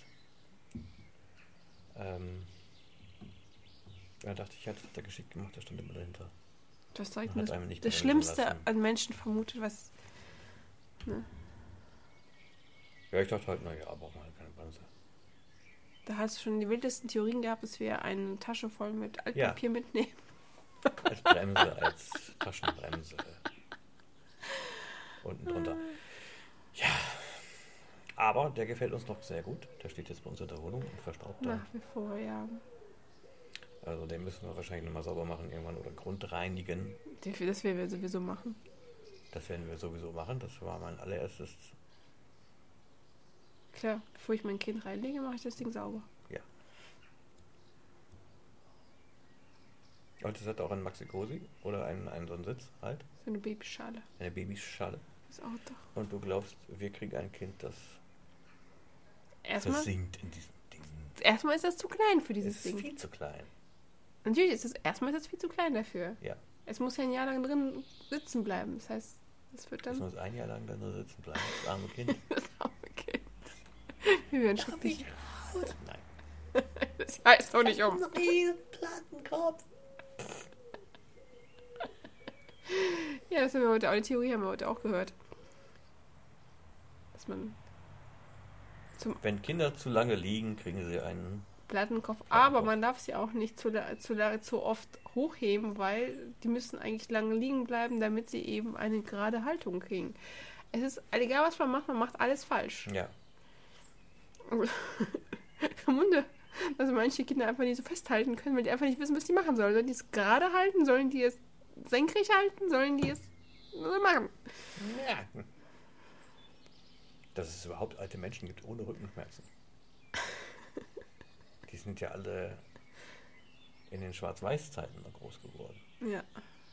Da dachte ich, hat er geschickt gemacht, der stand immer dahinter. Das zeigt Hat mir einem nicht das bremsen Schlimmste lassen. an Menschen vermutet, was... Ne? Ja, ich dachte halt, naja, braucht man halt keine Bremse. Da hast du schon die wildesten Theorien gehabt, dass wir eine Tasche voll mit Altpapier mitnehmen. Als Bremse, als Taschenbremse. Unten drunter. Ja. Aber der gefällt uns noch sehr gut. Der steht jetzt bei uns in der Wohnung und verstaubt da. Nach wie vor, ja. Also den müssen wir wahrscheinlich nochmal sauber machen irgendwann oder grundreinigen. Das werden wir sowieso machen. Das werden wir sowieso machen. Das war mein allererstes. Klar, bevor ich mein Kind reinlege, mache ich das Ding sauber. Ja. Und das hat auch einen Maxi-Cosi oder einen so einen Sitz halt. So eine Babyschale. Eine Babyschale. Das Auto. Und du glaubst, wir kriegen ein Kind, das Erstmal versinkt in diesem Ding. ist das zu klein für Es dieses ist Ding. viel zu klein. Natürlich ist es erstmal viel zu klein dafür. Ja. Es muss ja ein Jahr lang drin sitzen bleiben. Das heißt, es wird Das dann muss ein Jahr lang da nur sitzen bleiben. Das arme Kind. das arme Kind. Wir werden schrecklich. Nein. Das heißt doch nicht um. Ein riesen Plattenkopf. Ja, das haben wir heute auch, die Theorie haben wir heute auch gehört. Dass man Wenn Kinder zu lange liegen, kriegen sie einen. Plattenkopf, aber man darf sie auch nicht zu oft hochheben, weil die müssen eigentlich lange liegen bleiben, damit sie eben eine gerade Haltung kriegen. Es ist egal, was man macht alles falsch. Ja. Wunder, dass manche Kinder einfach nicht so festhalten können, weil die einfach nicht wissen, was die machen sollen. Sollen die es gerade halten? Sollen die es senkrecht halten? Sollen die es so machen? Ja. Dass es überhaupt alte Menschen gibt ohne Rückenschmerzen. Die sind ja alle in den Schwarz-Weiß-Zeiten noch groß geworden. Ja.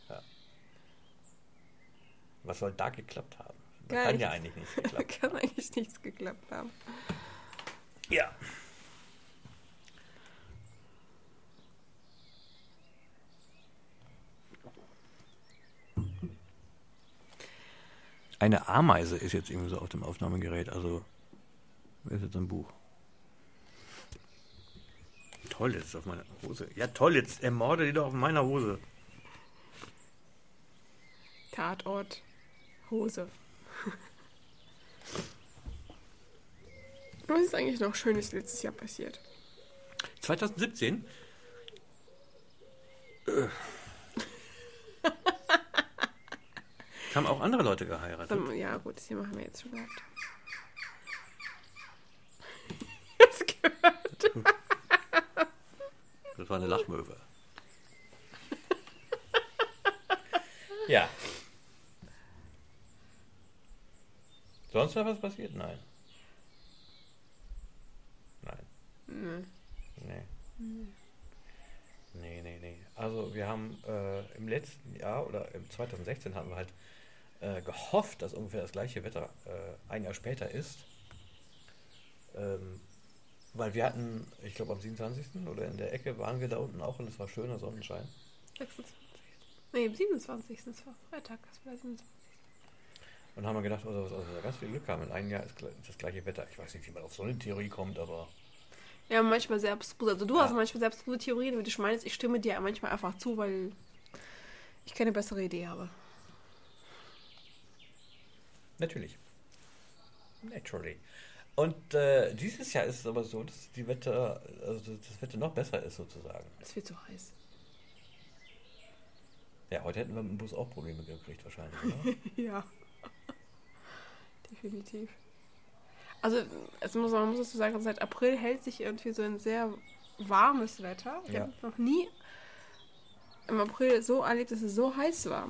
Was soll da geklappt haben? Da Gar kann nichts. ja eigentlich nichts geklappt Kann eigentlich nichts geklappt haben. Ja. Eine Ameise ist jetzt irgendwie so auf dem Aufnahmegerät, also ist jetzt ein Buch. Toll, jetzt auf meiner Hose. Ja toll, jetzt ermorde die doch auf meiner Hose. Tatort. Hose. Was ist eigentlich noch Schönes letztes Jahr passiert? 2017? Haben auch andere Leute geheiratet. Ja gut, das hier machen wir jetzt schon gehabt. Das gehört. Das war eine Lachmöwe. Ja. Sonst noch was passiert? Nein. Nein. Nee. Also wir haben im letzten Jahr oder im 2016 haben wir halt gehofft, dass ungefähr das gleiche Wetter ein Jahr später ist. Weil wir hatten, ich glaube am 27. oder in der Ecke waren wir da unten auch und es war schöner Sonnenschein. 26. Nee, am 27. Das war Freitag. Das war der 27. Und haben wir gedacht, also ganz viel Glück haben. In einem Jahr ist das gleiche Wetter. Ich weiß nicht, wie man auf so eine Theorie kommt, aber... Ja, manchmal sehr abstrus. Also du hast manchmal sehr abstruse Theorien, wie du meinst. Ich stimme dir manchmal einfach zu, weil ich keine bessere Idee habe. Natürlich. Naturally. Und dieses Jahr ist es aber so, dass das Wetter noch besser ist sozusagen. Es wird so heiß. Ja, heute hätten wir mit dem Bus auch Probleme gekriegt wahrscheinlich, oder? Ja. Definitiv. Also, man muss dazu sagen, seit April hält sich irgendwie so ein sehr warmes Wetter. Ich habe noch nie im April so erlebt, dass es so heiß war.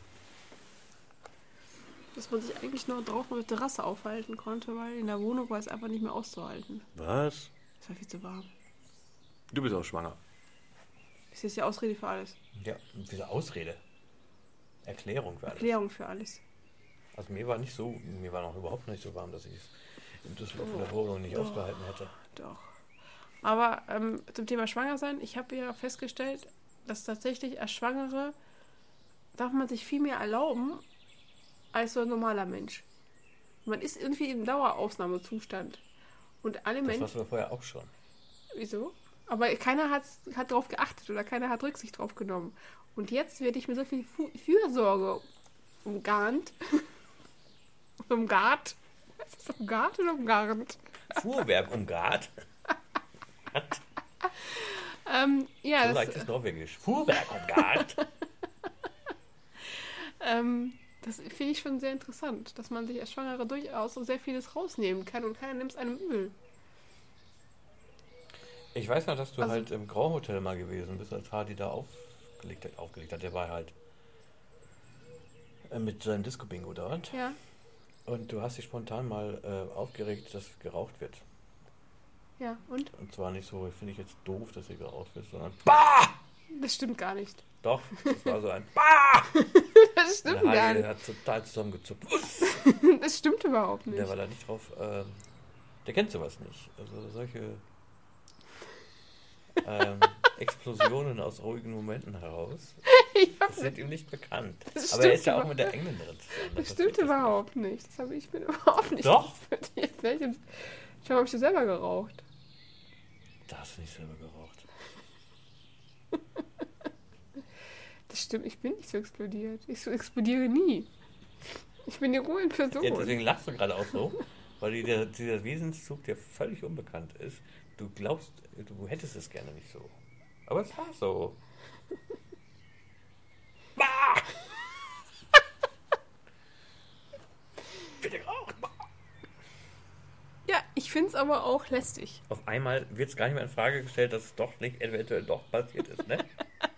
Dass man sich eigentlich nur draußen auf der Terrasse aufhalten konnte, weil in der Wohnung war es einfach nicht mehr auszuhalten. Was? Es war viel zu warm. Du bist auch schwanger. Das ist die Ausrede für alles. Ja, diese Ausrede. Erklärung für alles. Erklärung für alles. Also mir war noch überhaupt nicht so warm, dass ich es in Düsseldorf in der Wohnung nicht ausgehalten hätte. Doch. Aber zum Thema Schwangersein, ich habe ja festgestellt, dass tatsächlich als Schwangere darf man sich viel mehr erlauben als so ein normaler Mensch. Man ist irgendwie im Dauerausnahmezustand. Und alle Menschen... Das warst du vorher auch schon. Wieso? Aber keiner hat darauf geachtet oder keiner hat Rücksicht drauf genommen. Und jetzt werde ich mit so viel Fürsorge umgarnt. Umgart? Ist das umgart oder umgarnt? Fuhrwerk umgart? Ja, so leicht ist Norwegisch. Fuhrwerk umgart? Das finde ich schon sehr interessant, dass man sich als Schwangere durchaus so sehr vieles rausnehmen kann und keiner nimmt es einem übel. Ich weiß noch, dass du halt im Grauhotel mal gewesen bist, als Hardy da aufgelegt hat. Der war halt mit seinem Disco-Bingo dort. Ja. Und du hast dich spontan mal aufgeregt, dass geraucht wird. Ja, und? Und zwar nicht so, finde ich jetzt doof, dass hier geraucht wird, sondern BAH! Das stimmt gar nicht. Doch, das war so ein BAH! Das stimmt der gar Hardy nicht. hat total zusammengezuckt. Das stimmt überhaupt nicht. Der war da nicht drauf, der kennt sowas nicht. Also solche Explosionen aus ruhigen Momenten heraus sind ihm nicht bekannt. Aber er ist ja auch mit der Engländerin zusammen. Das stimmt überhaupt nicht. Das habe ich mir überhaupt nicht. Doch? Schau mal, habe ich selber geraucht. Da hast du nicht selber geraucht. Das stimmt, ich bin nicht so explodiert. Ich explodiere nie. Ich bin die Ruhe in Person. Ja, deswegen lachst du gerade auch so, weil dieser Wesenszug dir völlig unbekannt ist. Du glaubst, du hättest es gerne nicht so. Aber es war so. Bah! Wird geraucht. Ja, ich finde es aber auch lästig. Auf einmal wird es gar nicht mehr in Frage gestellt, dass es doch nicht eventuell doch passiert ist, ne?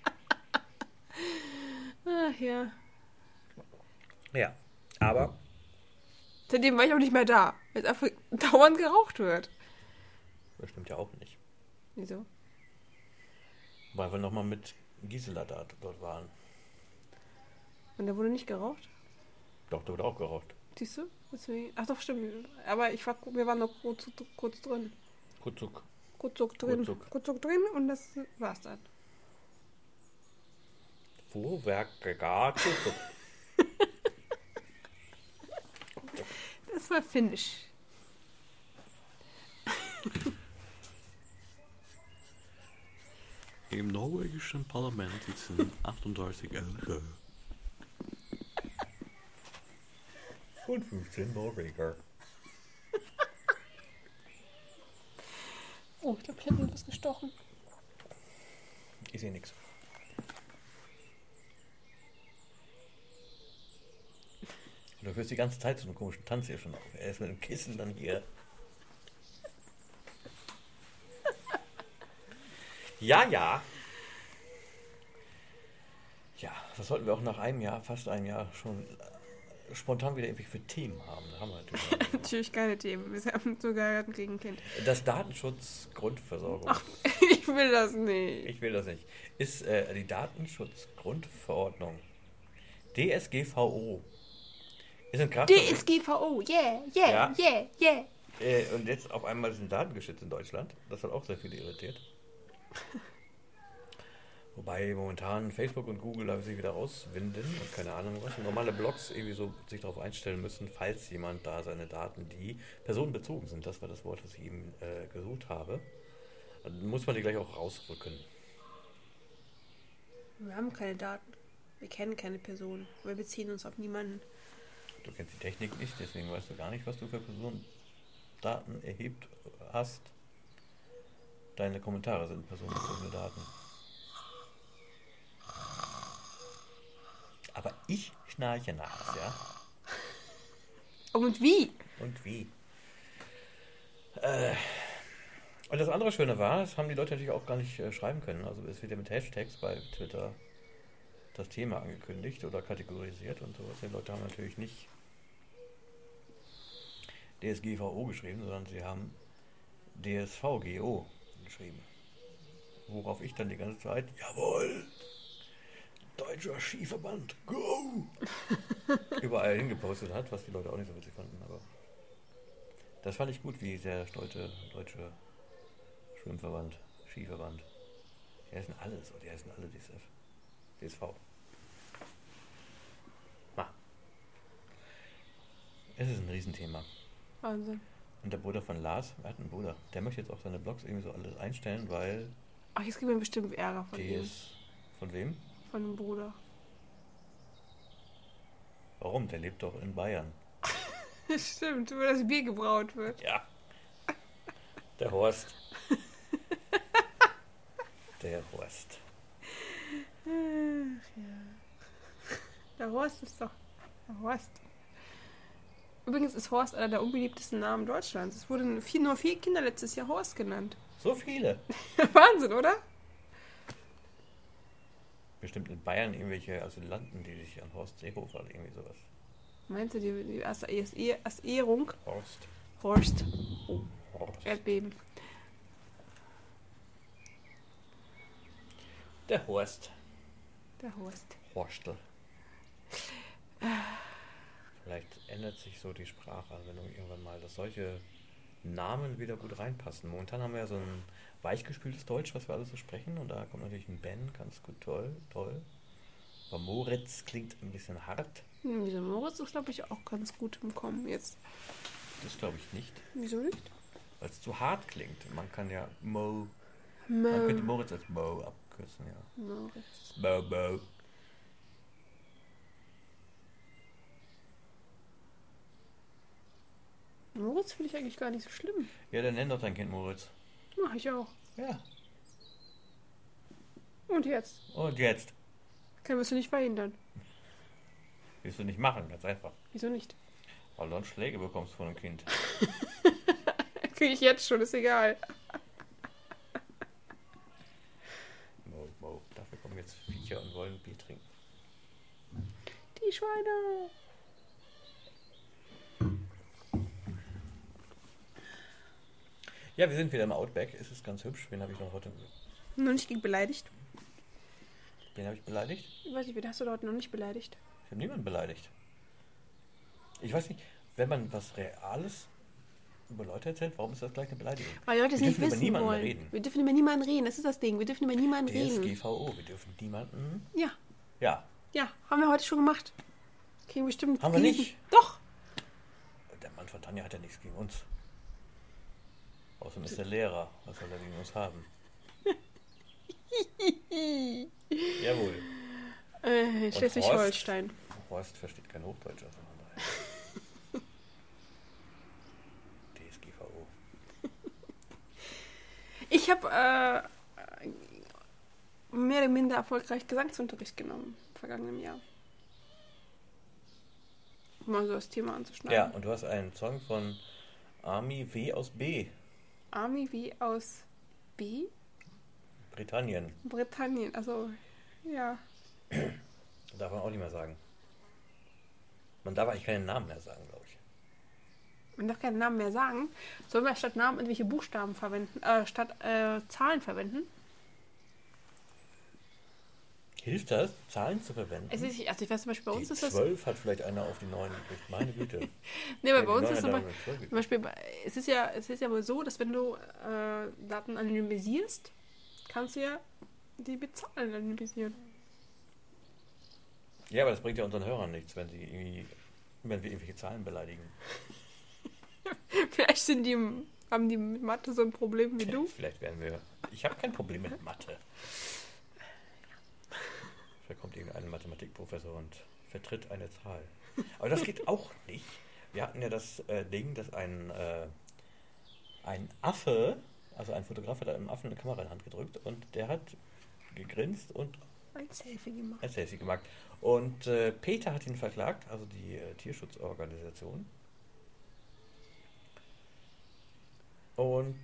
Ach ja. Ja, aber Seitdem war ich auch nicht mehr da, weil es einfach dauernd geraucht wird. das stimmt ja auch nicht. Wieso? Weil wir nochmal mit Gisela dort waren. Und da wurde nicht geraucht? Doch, da wurde auch geraucht. Siehst du? Deswegen. Ach doch, stimmt. Aber wir waren noch kurz drin. Kurzuk. Kurzzug drin. Kurzzug. Kurzzug drin und das war's dann. Fuhrwerk, Kurzuk. Das war finnisch. Im norwegischen Parlament sitzen 38 Elche. Und 15 Norweger. Oh, ich glaube, ich habe irgendwas gestochen. Ich sehe nichts. Du hörst die ganze Zeit so einen komischen Tanz hier schon auf. Er ist mit dem Kissen dann hier. Ja. Ja, was sollten wir auch nach fast einem Jahr schon spontan wieder irgendwie für Themen haben? Da haben wir natürlich Natürlich geile Themen. Wir haben sogar gegen ein Kind. das Datenschutzgrundversorgung. Ach, ich will das nicht. Ich will das nicht. Ist die Datenschutzgrundverordnung. DSGVO. Ist in Kraft. DSGVO, yeah. Und jetzt auf einmal sind Daten geschützt in Deutschland. Das hat auch sehr viele irritiert. Wobei momentan Facebook und Google sich wieder rauswinden und keine Ahnung was. Normale Blogs irgendwie so sich darauf einstellen müssen, falls jemand da seine Daten, die personenbezogen sind, das war das Wort, was ich eben gesucht habe, dann muss man die gleich auch rausrücken. Wir haben keine Daten. Wir kennen keine Person. Wir beziehen uns auf niemanden. Du kennst die Technik nicht, deswegen weißt du gar nicht, was du für Personendaten erhebt hast. Deine Kommentare sind personenbezogene Daten. Aber ich schnarche nachts, ja? Und wie? Und wie? Und das andere Schöne war, das haben die Leute natürlich auch gar nicht schreiben können. Also es wird ja mit Hashtags bei Twitter das Thema angekündigt oder kategorisiert und sowas. Die Leute haben natürlich nicht DSGVO geschrieben, sondern sie haben DSVGO geschrieben. Worauf ich dann die ganze Zeit, jawohl, Deutscher Skiverband, go! überall hingepostet hat, was die Leute auch nicht so witzig fanden. Aber das fand ich gut, wie der stolze Deutsche Schwimmverband, Skiverband. Die heißen alle so, die heißen alle DSV. Es ist ein Riesenthema. Wahnsinn. Und der Bruder von Lars, er hat einen Bruder, der möchte jetzt auch seine Blogs irgendwie so alles einstellen, weil Ach, jetzt gibt mir bestimmt Ärger von die ihm. ist... Von wem? Von dem Bruder. Warum? Der lebt doch in Bayern. Stimmt, wo das Bier gebraut wird. Ja. Der Horst. Der Horst. Ach, ja. Der Horst ist doch... Der Horst. Übrigens ist Horst einer der unbeliebtesten Namen Deutschlands. Es wurden nur 4 Kinder letztes Jahr Horst genannt. So viele. Wahnsinn, oder? Bestimmt in Bayern irgendwelche Asylanten, die sich an Horst Seehofer oder irgendwie sowas. Meinst du die als Ehrung? Horst. Horst. Horst. Erdbeben. Der Horst. Der Horst. Horstel. Vielleicht ändert sich so die Sprachanwendung irgendwann mal, dass solche Namen wieder gut reinpassen. Momentan haben wir ja so ein weichgespültes Deutsch, was wir alle so sprechen. Und da kommt natürlich ein Ben, ganz gut, toll. Aber Moritz klingt ein bisschen hart. Wieso Moritz ist, glaube ich, auch ganz gut im Kommen jetzt. Das glaube ich nicht. Wieso nicht? Weil es zu hart klingt. Man kann ja Man Mo. könnte Moritz als Mo abkürzen, ja. Moritz. Mo. Moritz finde ich eigentlich gar nicht so schlimm. Ja, dann nenn doch dein Kind Moritz. Mach ich auch. Ja. Und jetzt? Und jetzt? Kannst du nicht verhindern. Willst du nicht machen, ganz einfach. Wieso nicht? Weil du dann Schläge bekommst von einem Kind. Kriege ich jetzt schon, ist egal. Mo. Dafür kommen jetzt Viecher und wollen Bier trinken. Die Schweine. Ja, wir sind wieder im Outback. Es ist ganz hübsch. Wen habe ich noch heute? Noch nicht beleidigt? Wen habe ich beleidigt? Ich weiß nicht, wen hast du dort noch nicht beleidigt? Ich habe niemanden beleidigt. Ich weiß nicht, wenn man was Reales über Leute erzählt, warum ist das gleich eine Beleidigung? Weil Leute es Wir nicht dürfen über wissen niemanden wollen. reden. Wir dürfen über niemanden reden, das ist das Ding. Wir dürfen über niemanden reden. DSGVO, wir dürfen niemanden... Ja, Ja, ja, haben wir heute schon gemacht. Kriegen bestimmt... Haben wir nicht? Doch. der Mann von Tanja hat ja nichts gegen uns. Außerdem ist der Lehrer. Was soll er gegen uns haben? Jawohl. Schleswig-Holstein. Horst versteht kein Hochdeutsch, also von daher. DSGVO. Ich habe mehr oder minder erfolgreich Gesangsunterricht genommen im vergangenen Jahr. Um mal so das Thema anzuschneiden. Ja, und du hast einen Song von Army W aus B. Army wie aus B? Britannien. Britannien, also ja. Darf man auch nicht mehr sagen. Man darf eigentlich keinen Namen mehr sagen, glaube ich. Man darf keinen Namen mehr sagen. Sollen wir statt Namen irgendwelche Buchstaben verwenden, statt Zahlen verwenden? Hilft das, Zahlen zu verwenden? Also ich weiß zum Beispiel bei uns Die ist das... 12 hat vielleicht einer auf die 9 gekriegt. Meine Güte. Nee, aber Ja, bei uns die ist 9 zum hat einer 12 gekriegt. Beispiel, es ist ja wohl so, dass wenn du Daten anonymisierst, kannst du ja die Bezahlen anonymisieren. Ja, aber das bringt ja unseren Hörern nichts, wenn wir irgendwelche Zahlen beleidigen. Vielleicht haben die mit Mathe so ein Problem wie du. Vielleicht werden wir... Ich habe kein Problem mit Mathe. Vielleicht kommt irgendein Mathematikprofessor und vertritt eine Zahl. Aber das geht auch nicht. Wir hatten ja das Ding, dass ein Affe, also ein Fotograf hat einem Affen eine Kamera in die Hand gedrückt und der hat gegrinst und Ein Selfie gemacht. Und Peter hat ihn verklagt, also die Tierschutzorganisation. Und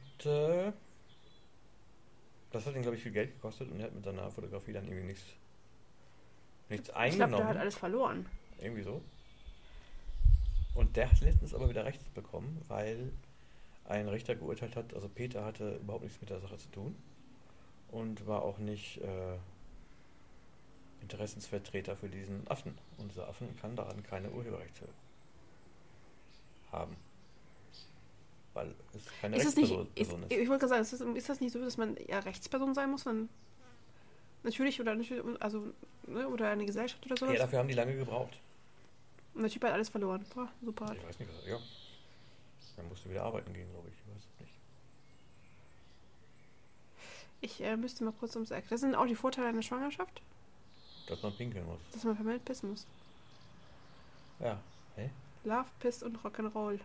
das hat ihn, glaube ich, viel Geld gekostet und er hat mit seiner Fotografie dann irgendwie nichts Ich glaube, eingenommen. der hat alles verloren. Irgendwie so. Und der hat letztens aber wieder rechts bekommen, weil ein Richter geurteilt hat, also Peter hatte überhaupt nichts mit der Sache zu tun und war auch nicht Interessensvertreter für diesen Affen. Und dieser Affen kann daran keine Urheberrechte haben. Weil es keine Ist es nicht, Rechtsperson ist. ich wollte gerade sagen, ist das nicht so, dass man ja Rechtsperson sein muss? Natürlich, also, ne, oder eine Gesellschaft oder sowas? Ja, dafür haben die lange gebraucht. Und der Typ hat alles verloren. Boah, super. Ich weiß nicht, ja. Dann musste wieder arbeiten gehen, glaube ich. Ich weiß es nicht. Ich müsste mal kurz ums Eck. Das sind auch die Vorteile einer Schwangerschaft, Dass man pinkeln muss. dass man vermehrt pissen muss. Ja. Hä? Love, Piss und Rock'n'Roll.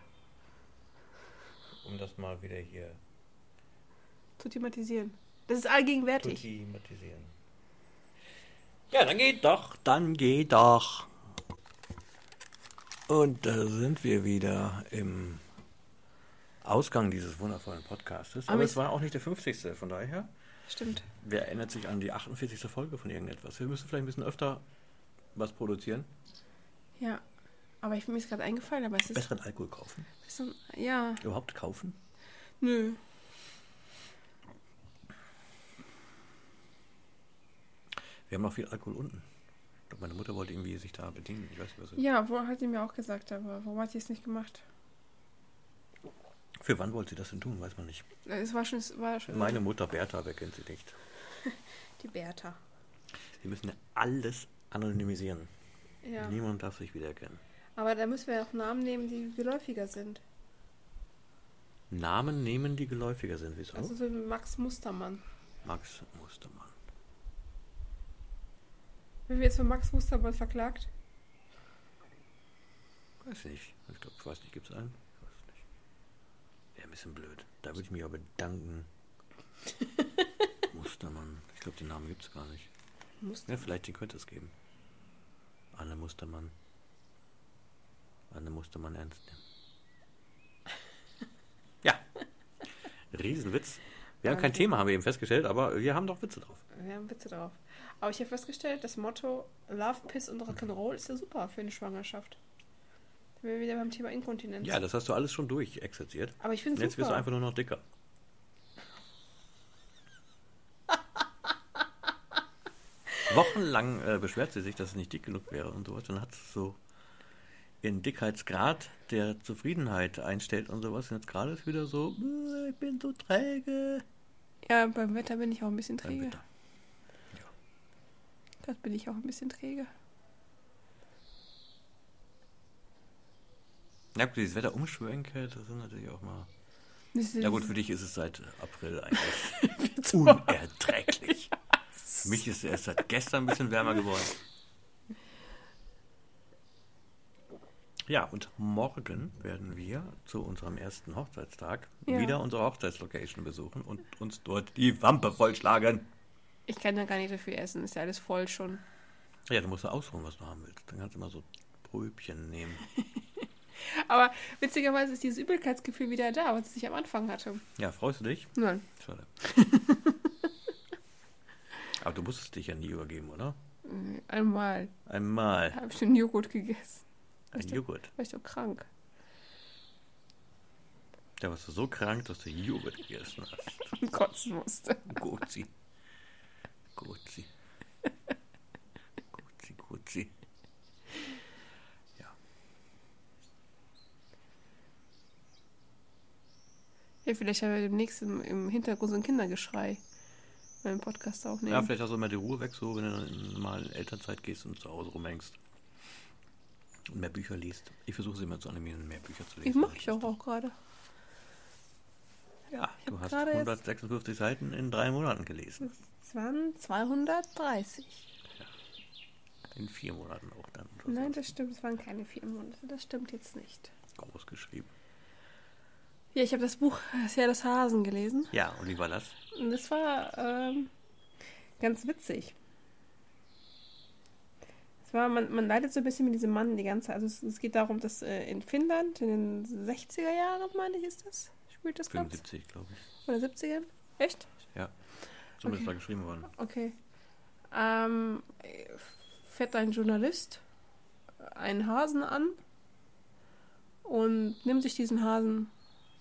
Um das mal wieder hier Zu thematisieren. Das ist allgegenwärtig. zu thematisieren. Ja, dann geht doch. Und da sind wir wieder im Ausgang dieses wundervollen Podcastes. Aber es war auch nicht der 50. Von daher, Stimmt. wer erinnert sich an die 48. Folge von irgendetwas? Wir müssen vielleicht ein bisschen öfter was produzieren. Ja. Aber mir ist gerade eingefallen, aber es ist... Besseren Alkohol kaufen. Ja. Überhaupt kaufen? Nö. Wir haben noch viel Alkohol unten. Ich glaube, meine Mutter wollte irgendwie sich da bedienen. Ich weiß nicht, was Ja, hat sie mir auch gesagt, aber warum hat sie es nicht gemacht? Für wann wollte sie das denn tun? Weiß man nicht. Es war schon Meine Mutter Bertha, wer kennt sie nicht? die Bertha. Sie müssen ja alles anonymisieren. Ja. Niemand darf sich wiedererkennen. Aber da müssen wir auch Namen nehmen, die geläufiger sind. Namen nehmen, die geläufiger sind. Wieso? Also so wie Max Mustermann. Max Mustermann. Wenn wir jetzt von Max Mustermann verklagt? Weiß nicht. Ich weiß nicht, gibt es einen? Ich weiß es nicht. Wäre ein bisschen blöd. Da würde ich mich aber bedanken. Mustermann. Ich glaube, den Namen gibt es gar nicht. Ja, vielleicht den könnte es geben. Anne Mustermann. Anne Mustermann ernst nehmen. Ja. Riesenwitz. Wir haben kein Thema, haben wir eben festgestellt, aber wir haben doch Witze drauf. Wir haben Witze drauf. Aber ich habe festgestellt, das Motto Love, Piss und Rock'n'Roll ist ja super für eine Schwangerschaft. Da sind wir wieder beim Thema Inkontinenz. Ja, das hast du alles schon durchexerziert. Aber ich finde es Jetzt super. wirst du einfach nur noch dicker. Wochenlang beschwert sie sich, dass es nicht dick genug wäre und sowas. Dann hat es so ihren Dickheitsgrad der Zufriedenheit einstellt und sowas. Und jetzt gerade ist wieder so, ich bin so träge. Ja, beim Wetter bin ich auch ein bisschen Beim träge. Wetter. Ja. Gerade bin ich auch ein bisschen träge. Ja, gut, dieses Wetterumschwenke, das ist natürlich auch mal... Das ist- Ja gut, für dich ist es seit April eigentlich unerträglich. Für mich ist es erst seit gestern ein bisschen wärmer geworden. Ja, und morgen werden wir zu unserem ersten Hochzeitstag Ja. wieder unsere Hochzeitslocation besuchen und uns dort die Wampe vollschlagen. Ich kann ja gar nicht so viel essen, ist ja alles voll schon. Ja, du musst ja aussuchen, was du haben willst. Dann kannst du mal so Bröbchen nehmen. Aber witzigerweise ist dieses Übelkeitsgefühl wieder da, was ich am Anfang hatte. Ja, freust du dich? Nein. Schade. Aber du musstest dich ja nie übergeben, oder? Einmal Einmal. habe ich den Joghurt gegessen. Ein Joghurt. War ich doch krank. Da warst du so krank, dass du Joghurt gegessen hast. Und kotzen musste. Gozi. Gozi. Gozi, Gozi. Ja. Ja, vielleicht haben wir demnächst im Hintergrund so ein Kindergeschrei beim Podcast aufnehmen. Ja, vielleicht hast du immer die Ruhe weg, so wenn du in mal in Elternzeit gehst und zu Hause rumhängst. Und mehr Bücher liest. Ich versuche sie immer zu animieren, mehr Bücher zu lesen. Ich mache ich auch gerade. Ja, Ich du hab hast gerade jetzt- 156 Seiten in 3 Monaten gelesen. Es waren 230. in 4 Monaten auch dann. Nein, das stimmt. Es waren keine 4 Monate. Das stimmt jetzt nicht. Groß geschrieben. Ja, ich habe das Buch Das Jahr des Hasen gelesen. Ja, und wie war das? Und das war ganz witzig. Man leidet so ein bisschen mit diesem Mann die ganze Zeit. Also es geht darum, dass in Finnland in den 60er Jahren, meine ich, ist das? Spielt das, glaube ich? 75, glaube ich. Oder 70er? Echt? Ja. Zumindest Okay. da geschrieben worden. Okay. Fährt ein Journalist einen Hasen an und nimmt sich diesen Hasen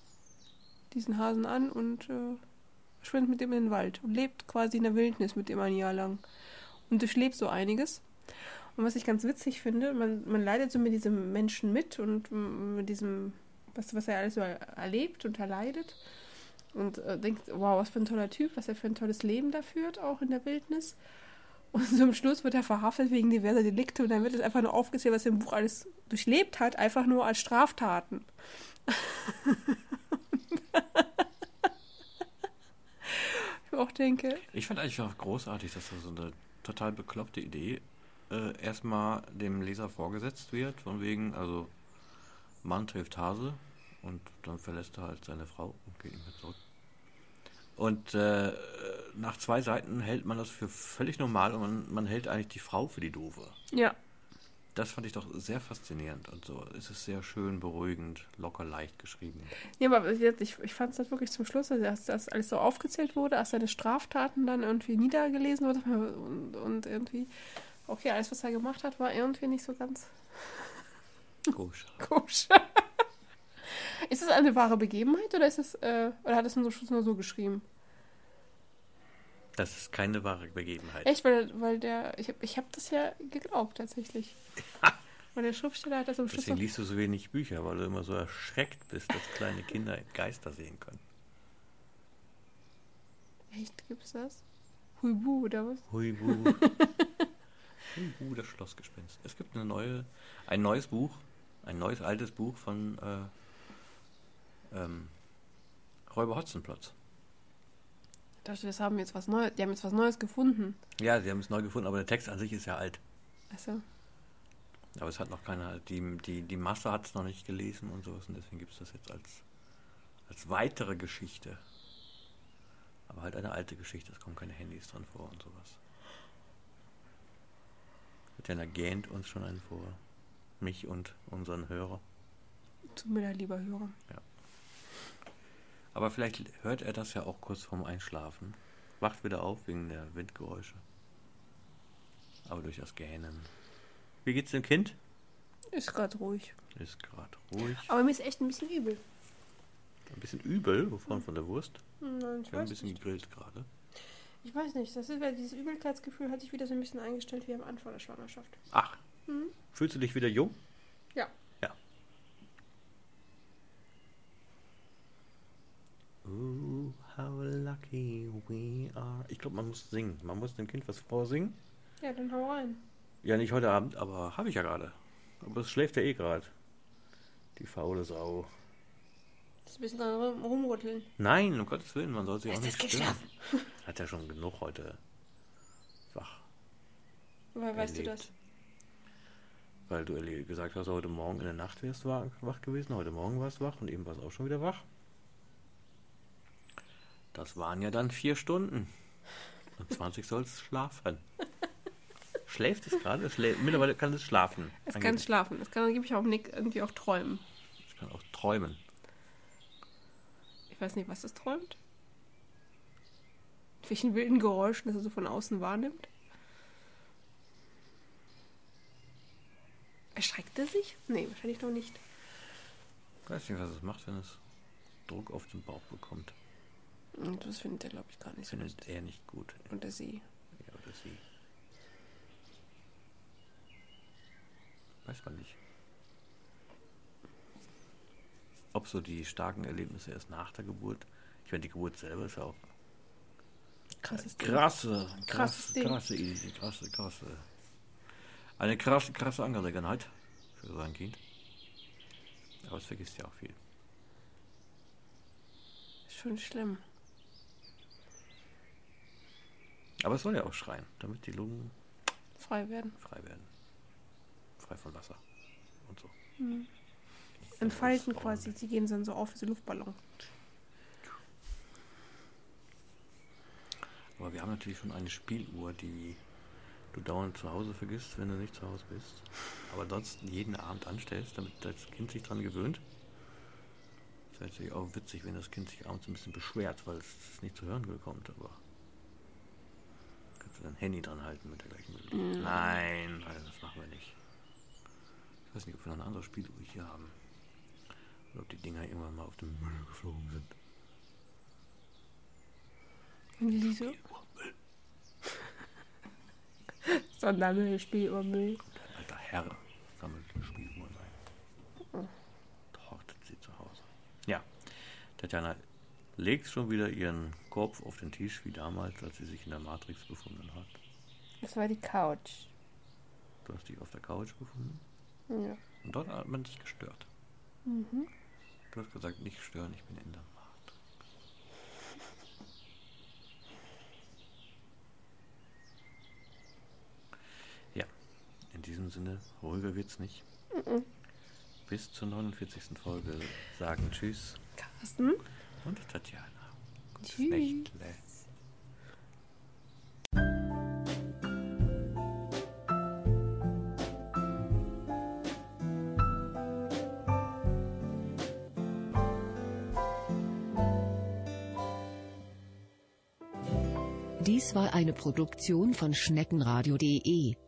an und verschwindet mit ihm in den Wald und lebt quasi in der Wildnis mit ihm ein Jahr lang und durchlebt so einiges. Und was ich ganz witzig finde, man leidet so mit diesem Menschen mit und mit diesem, was er alles so erlebt und erleidet und denkt, wow, was für ein toller Typ, was er für ein tolles Leben da führt, auch in der Wildnis. Und zum Schluss wird er verhaftet wegen diverser Delikte und dann wird es einfach nur aufgezählt, was er im Buch alles durchlebt hat, einfach nur als Straftaten. Ich auch denke. Ich fand eigentlich auch großartig, dass das so eine total bekloppte Idee erstmal dem Leser vorgesetzt wird, von wegen, also Mann trifft Hase und dann verlässt er halt seine Frau und geht nicht mehr zurück. Und nach 2 Seiten hält man das für völlig normal und man hält eigentlich die Frau für die Doofe. Ja. Das fand ich doch sehr faszinierend und so. Es ist sehr schön, beruhigend, locker, leicht geschrieben. Ja, aber ich fand es halt wirklich zum Schluss, als das alles so aufgezählt wurde, als seine Straftaten dann irgendwie niedergelesen wurden und irgendwie, okay, alles, was er gemacht hat, war irgendwie nicht so ganz koscher. Ist das eine wahre Begebenheit oder ist es, oder hat es nur so geschrieben? Das ist keine wahre Begebenheit. Echt, weil ich habe das ja geglaubt tatsächlich. Weil der Schriftsteller hat das am Schluss. Deswegen liest du so wenig Bücher, weil du immer so erschreckt bist, dass kleine Kinder Geister sehen können. Echt, gibt's das? Huibu, oder was? Huibu. Huibu, das Schlossgespenst. Es gibt ein neues Buch, ein neues altes Buch von Räuber Hotzenplotz. Ich dachte, die haben jetzt was Neues gefunden. Ja, sie haben es neu gefunden, aber der Text an sich ist ja alt. Achso. Aber es hat noch keiner, die Masse hat es noch nicht gelesen und sowas und deswegen gibt es das jetzt als weitere Geschichte. Aber halt eine alte Geschichte, es kommen keine Handys dran vor und sowas. Tatjana gähnt uns schon einen vor. Mich und unseren Hörer. Tut mir leid, lieber Hörer. Ja. Aber vielleicht hört er das ja auch kurz vorm Einschlafen. Wacht wieder auf wegen der Windgeräusche. Aber durch das Gähnen. Wie geht's dem Kind? Ist gerade ruhig. Ist gerade ruhig. Aber mir ist echt ein bisschen übel. Ein bisschen übel, wovon? Von der Wurst? Nein, ich Wir haben ein weiß bisschen nicht. gegrillt gerade. Ich weiß nicht. Das ist, weil dieses Übelkeitsgefühl hat sich wieder so ein bisschen eingestellt wie am Anfang der Schwangerschaft. Ach, fühlst du dich wieder jung? Ja. Ja. Oh, how lucky we are. Ich glaube, man muss singen. Man muss dem Kind was vorsingen. Ja, dann hau rein. Ja, nicht heute Abend, aber habe ich ja gerade. Aber es schläft ja eh gerade. Die faule Sau. Das ist ein bisschen dran rumrütteln. Nein, um Gottes Willen, man soll sich auch nicht Geht stören. schlafen. Hat ja schon genug heute wach. Woher weißt du erlebt. das? Weil du gesagt hast, heute Morgen in der Nacht wärst du wach gewesen, heute Morgen warst du wach und eben warst du auch schon wieder wach. Das waren ja dann 4 Stunden. Und 20 soll es schlafen. Schläft es gerade? Mittlerweile kann es schlafen. Es kann schlafen. Es kann angeblich auch irgendwie auch träumen. Es kann auch träumen. Ich weiß nicht, was es träumt. Welchen wilden Geräuschen das er so von außen wahrnimmt. Erschreckt er sich? Nee, wahrscheinlich noch nicht. Ich weiß nicht, was es macht, wenn es Druck auf den Bauch bekommt. Und das findet er, glaube ich, gar nicht so. Findet er nicht gut. Oder sie. Ja, oder sie. Weiß man nicht. Ob so die starken Erlebnisse erst nach der Geburt. Ich meine, die Geburt selber ist ja auch Krasses Ding. krasse Idee, eine krasse Angelegenheit für sein Kind. Aber es vergisst ja auch viel. Ist schon schlimm. Aber es soll ja auch schreien, damit die Lungen Frei werden. Frei werden. Frei von Wasser und so. Entfalten quasi. Sie gehen dann so auf wie so Luftballon. Aber wir haben natürlich schon eine Spieluhr, die du dauernd zu Hause vergisst, wenn du nicht zu Hause bist. Aber sonst jeden Abend anstellst, damit das Kind sich dran gewöhnt. Das wäre natürlich auch witzig, wenn das Kind sich abends ein bisschen beschwert, weil es nicht zu hören bekommt. Aber kannst du dein Handy dran halten mit der gleichen Melodie. Nein, das machen wir nicht. Ich weiß nicht, ob wir noch eine andere Spieluhr hier haben. Oder ob die Dinger irgendwann mal auf den Müll geflogen sind. Wieso? Sondermüll, Spieluhrmüll. Ein alter Herr sammelt Spieluhren ein. Hortet sie zu Hause. Ja, Tatjana legt schon wieder ihren Kopf auf den Tisch wie damals, als sie sich in der Matrix befunden hat. Das war die Couch. Du hast dich auf der Couch befunden Ja. und dort hat man dich gestört. Du hast gesagt, nicht stören, ich bin in der Matrix. Ja, in diesem Sinne, ruhiger wird's nicht. Bis zur 49. Folge sagen Tschüss Carsten? und Tatjana. Gutes Tschüss. Nächtle. Dies war eine Produktion von Schneckenradio.de.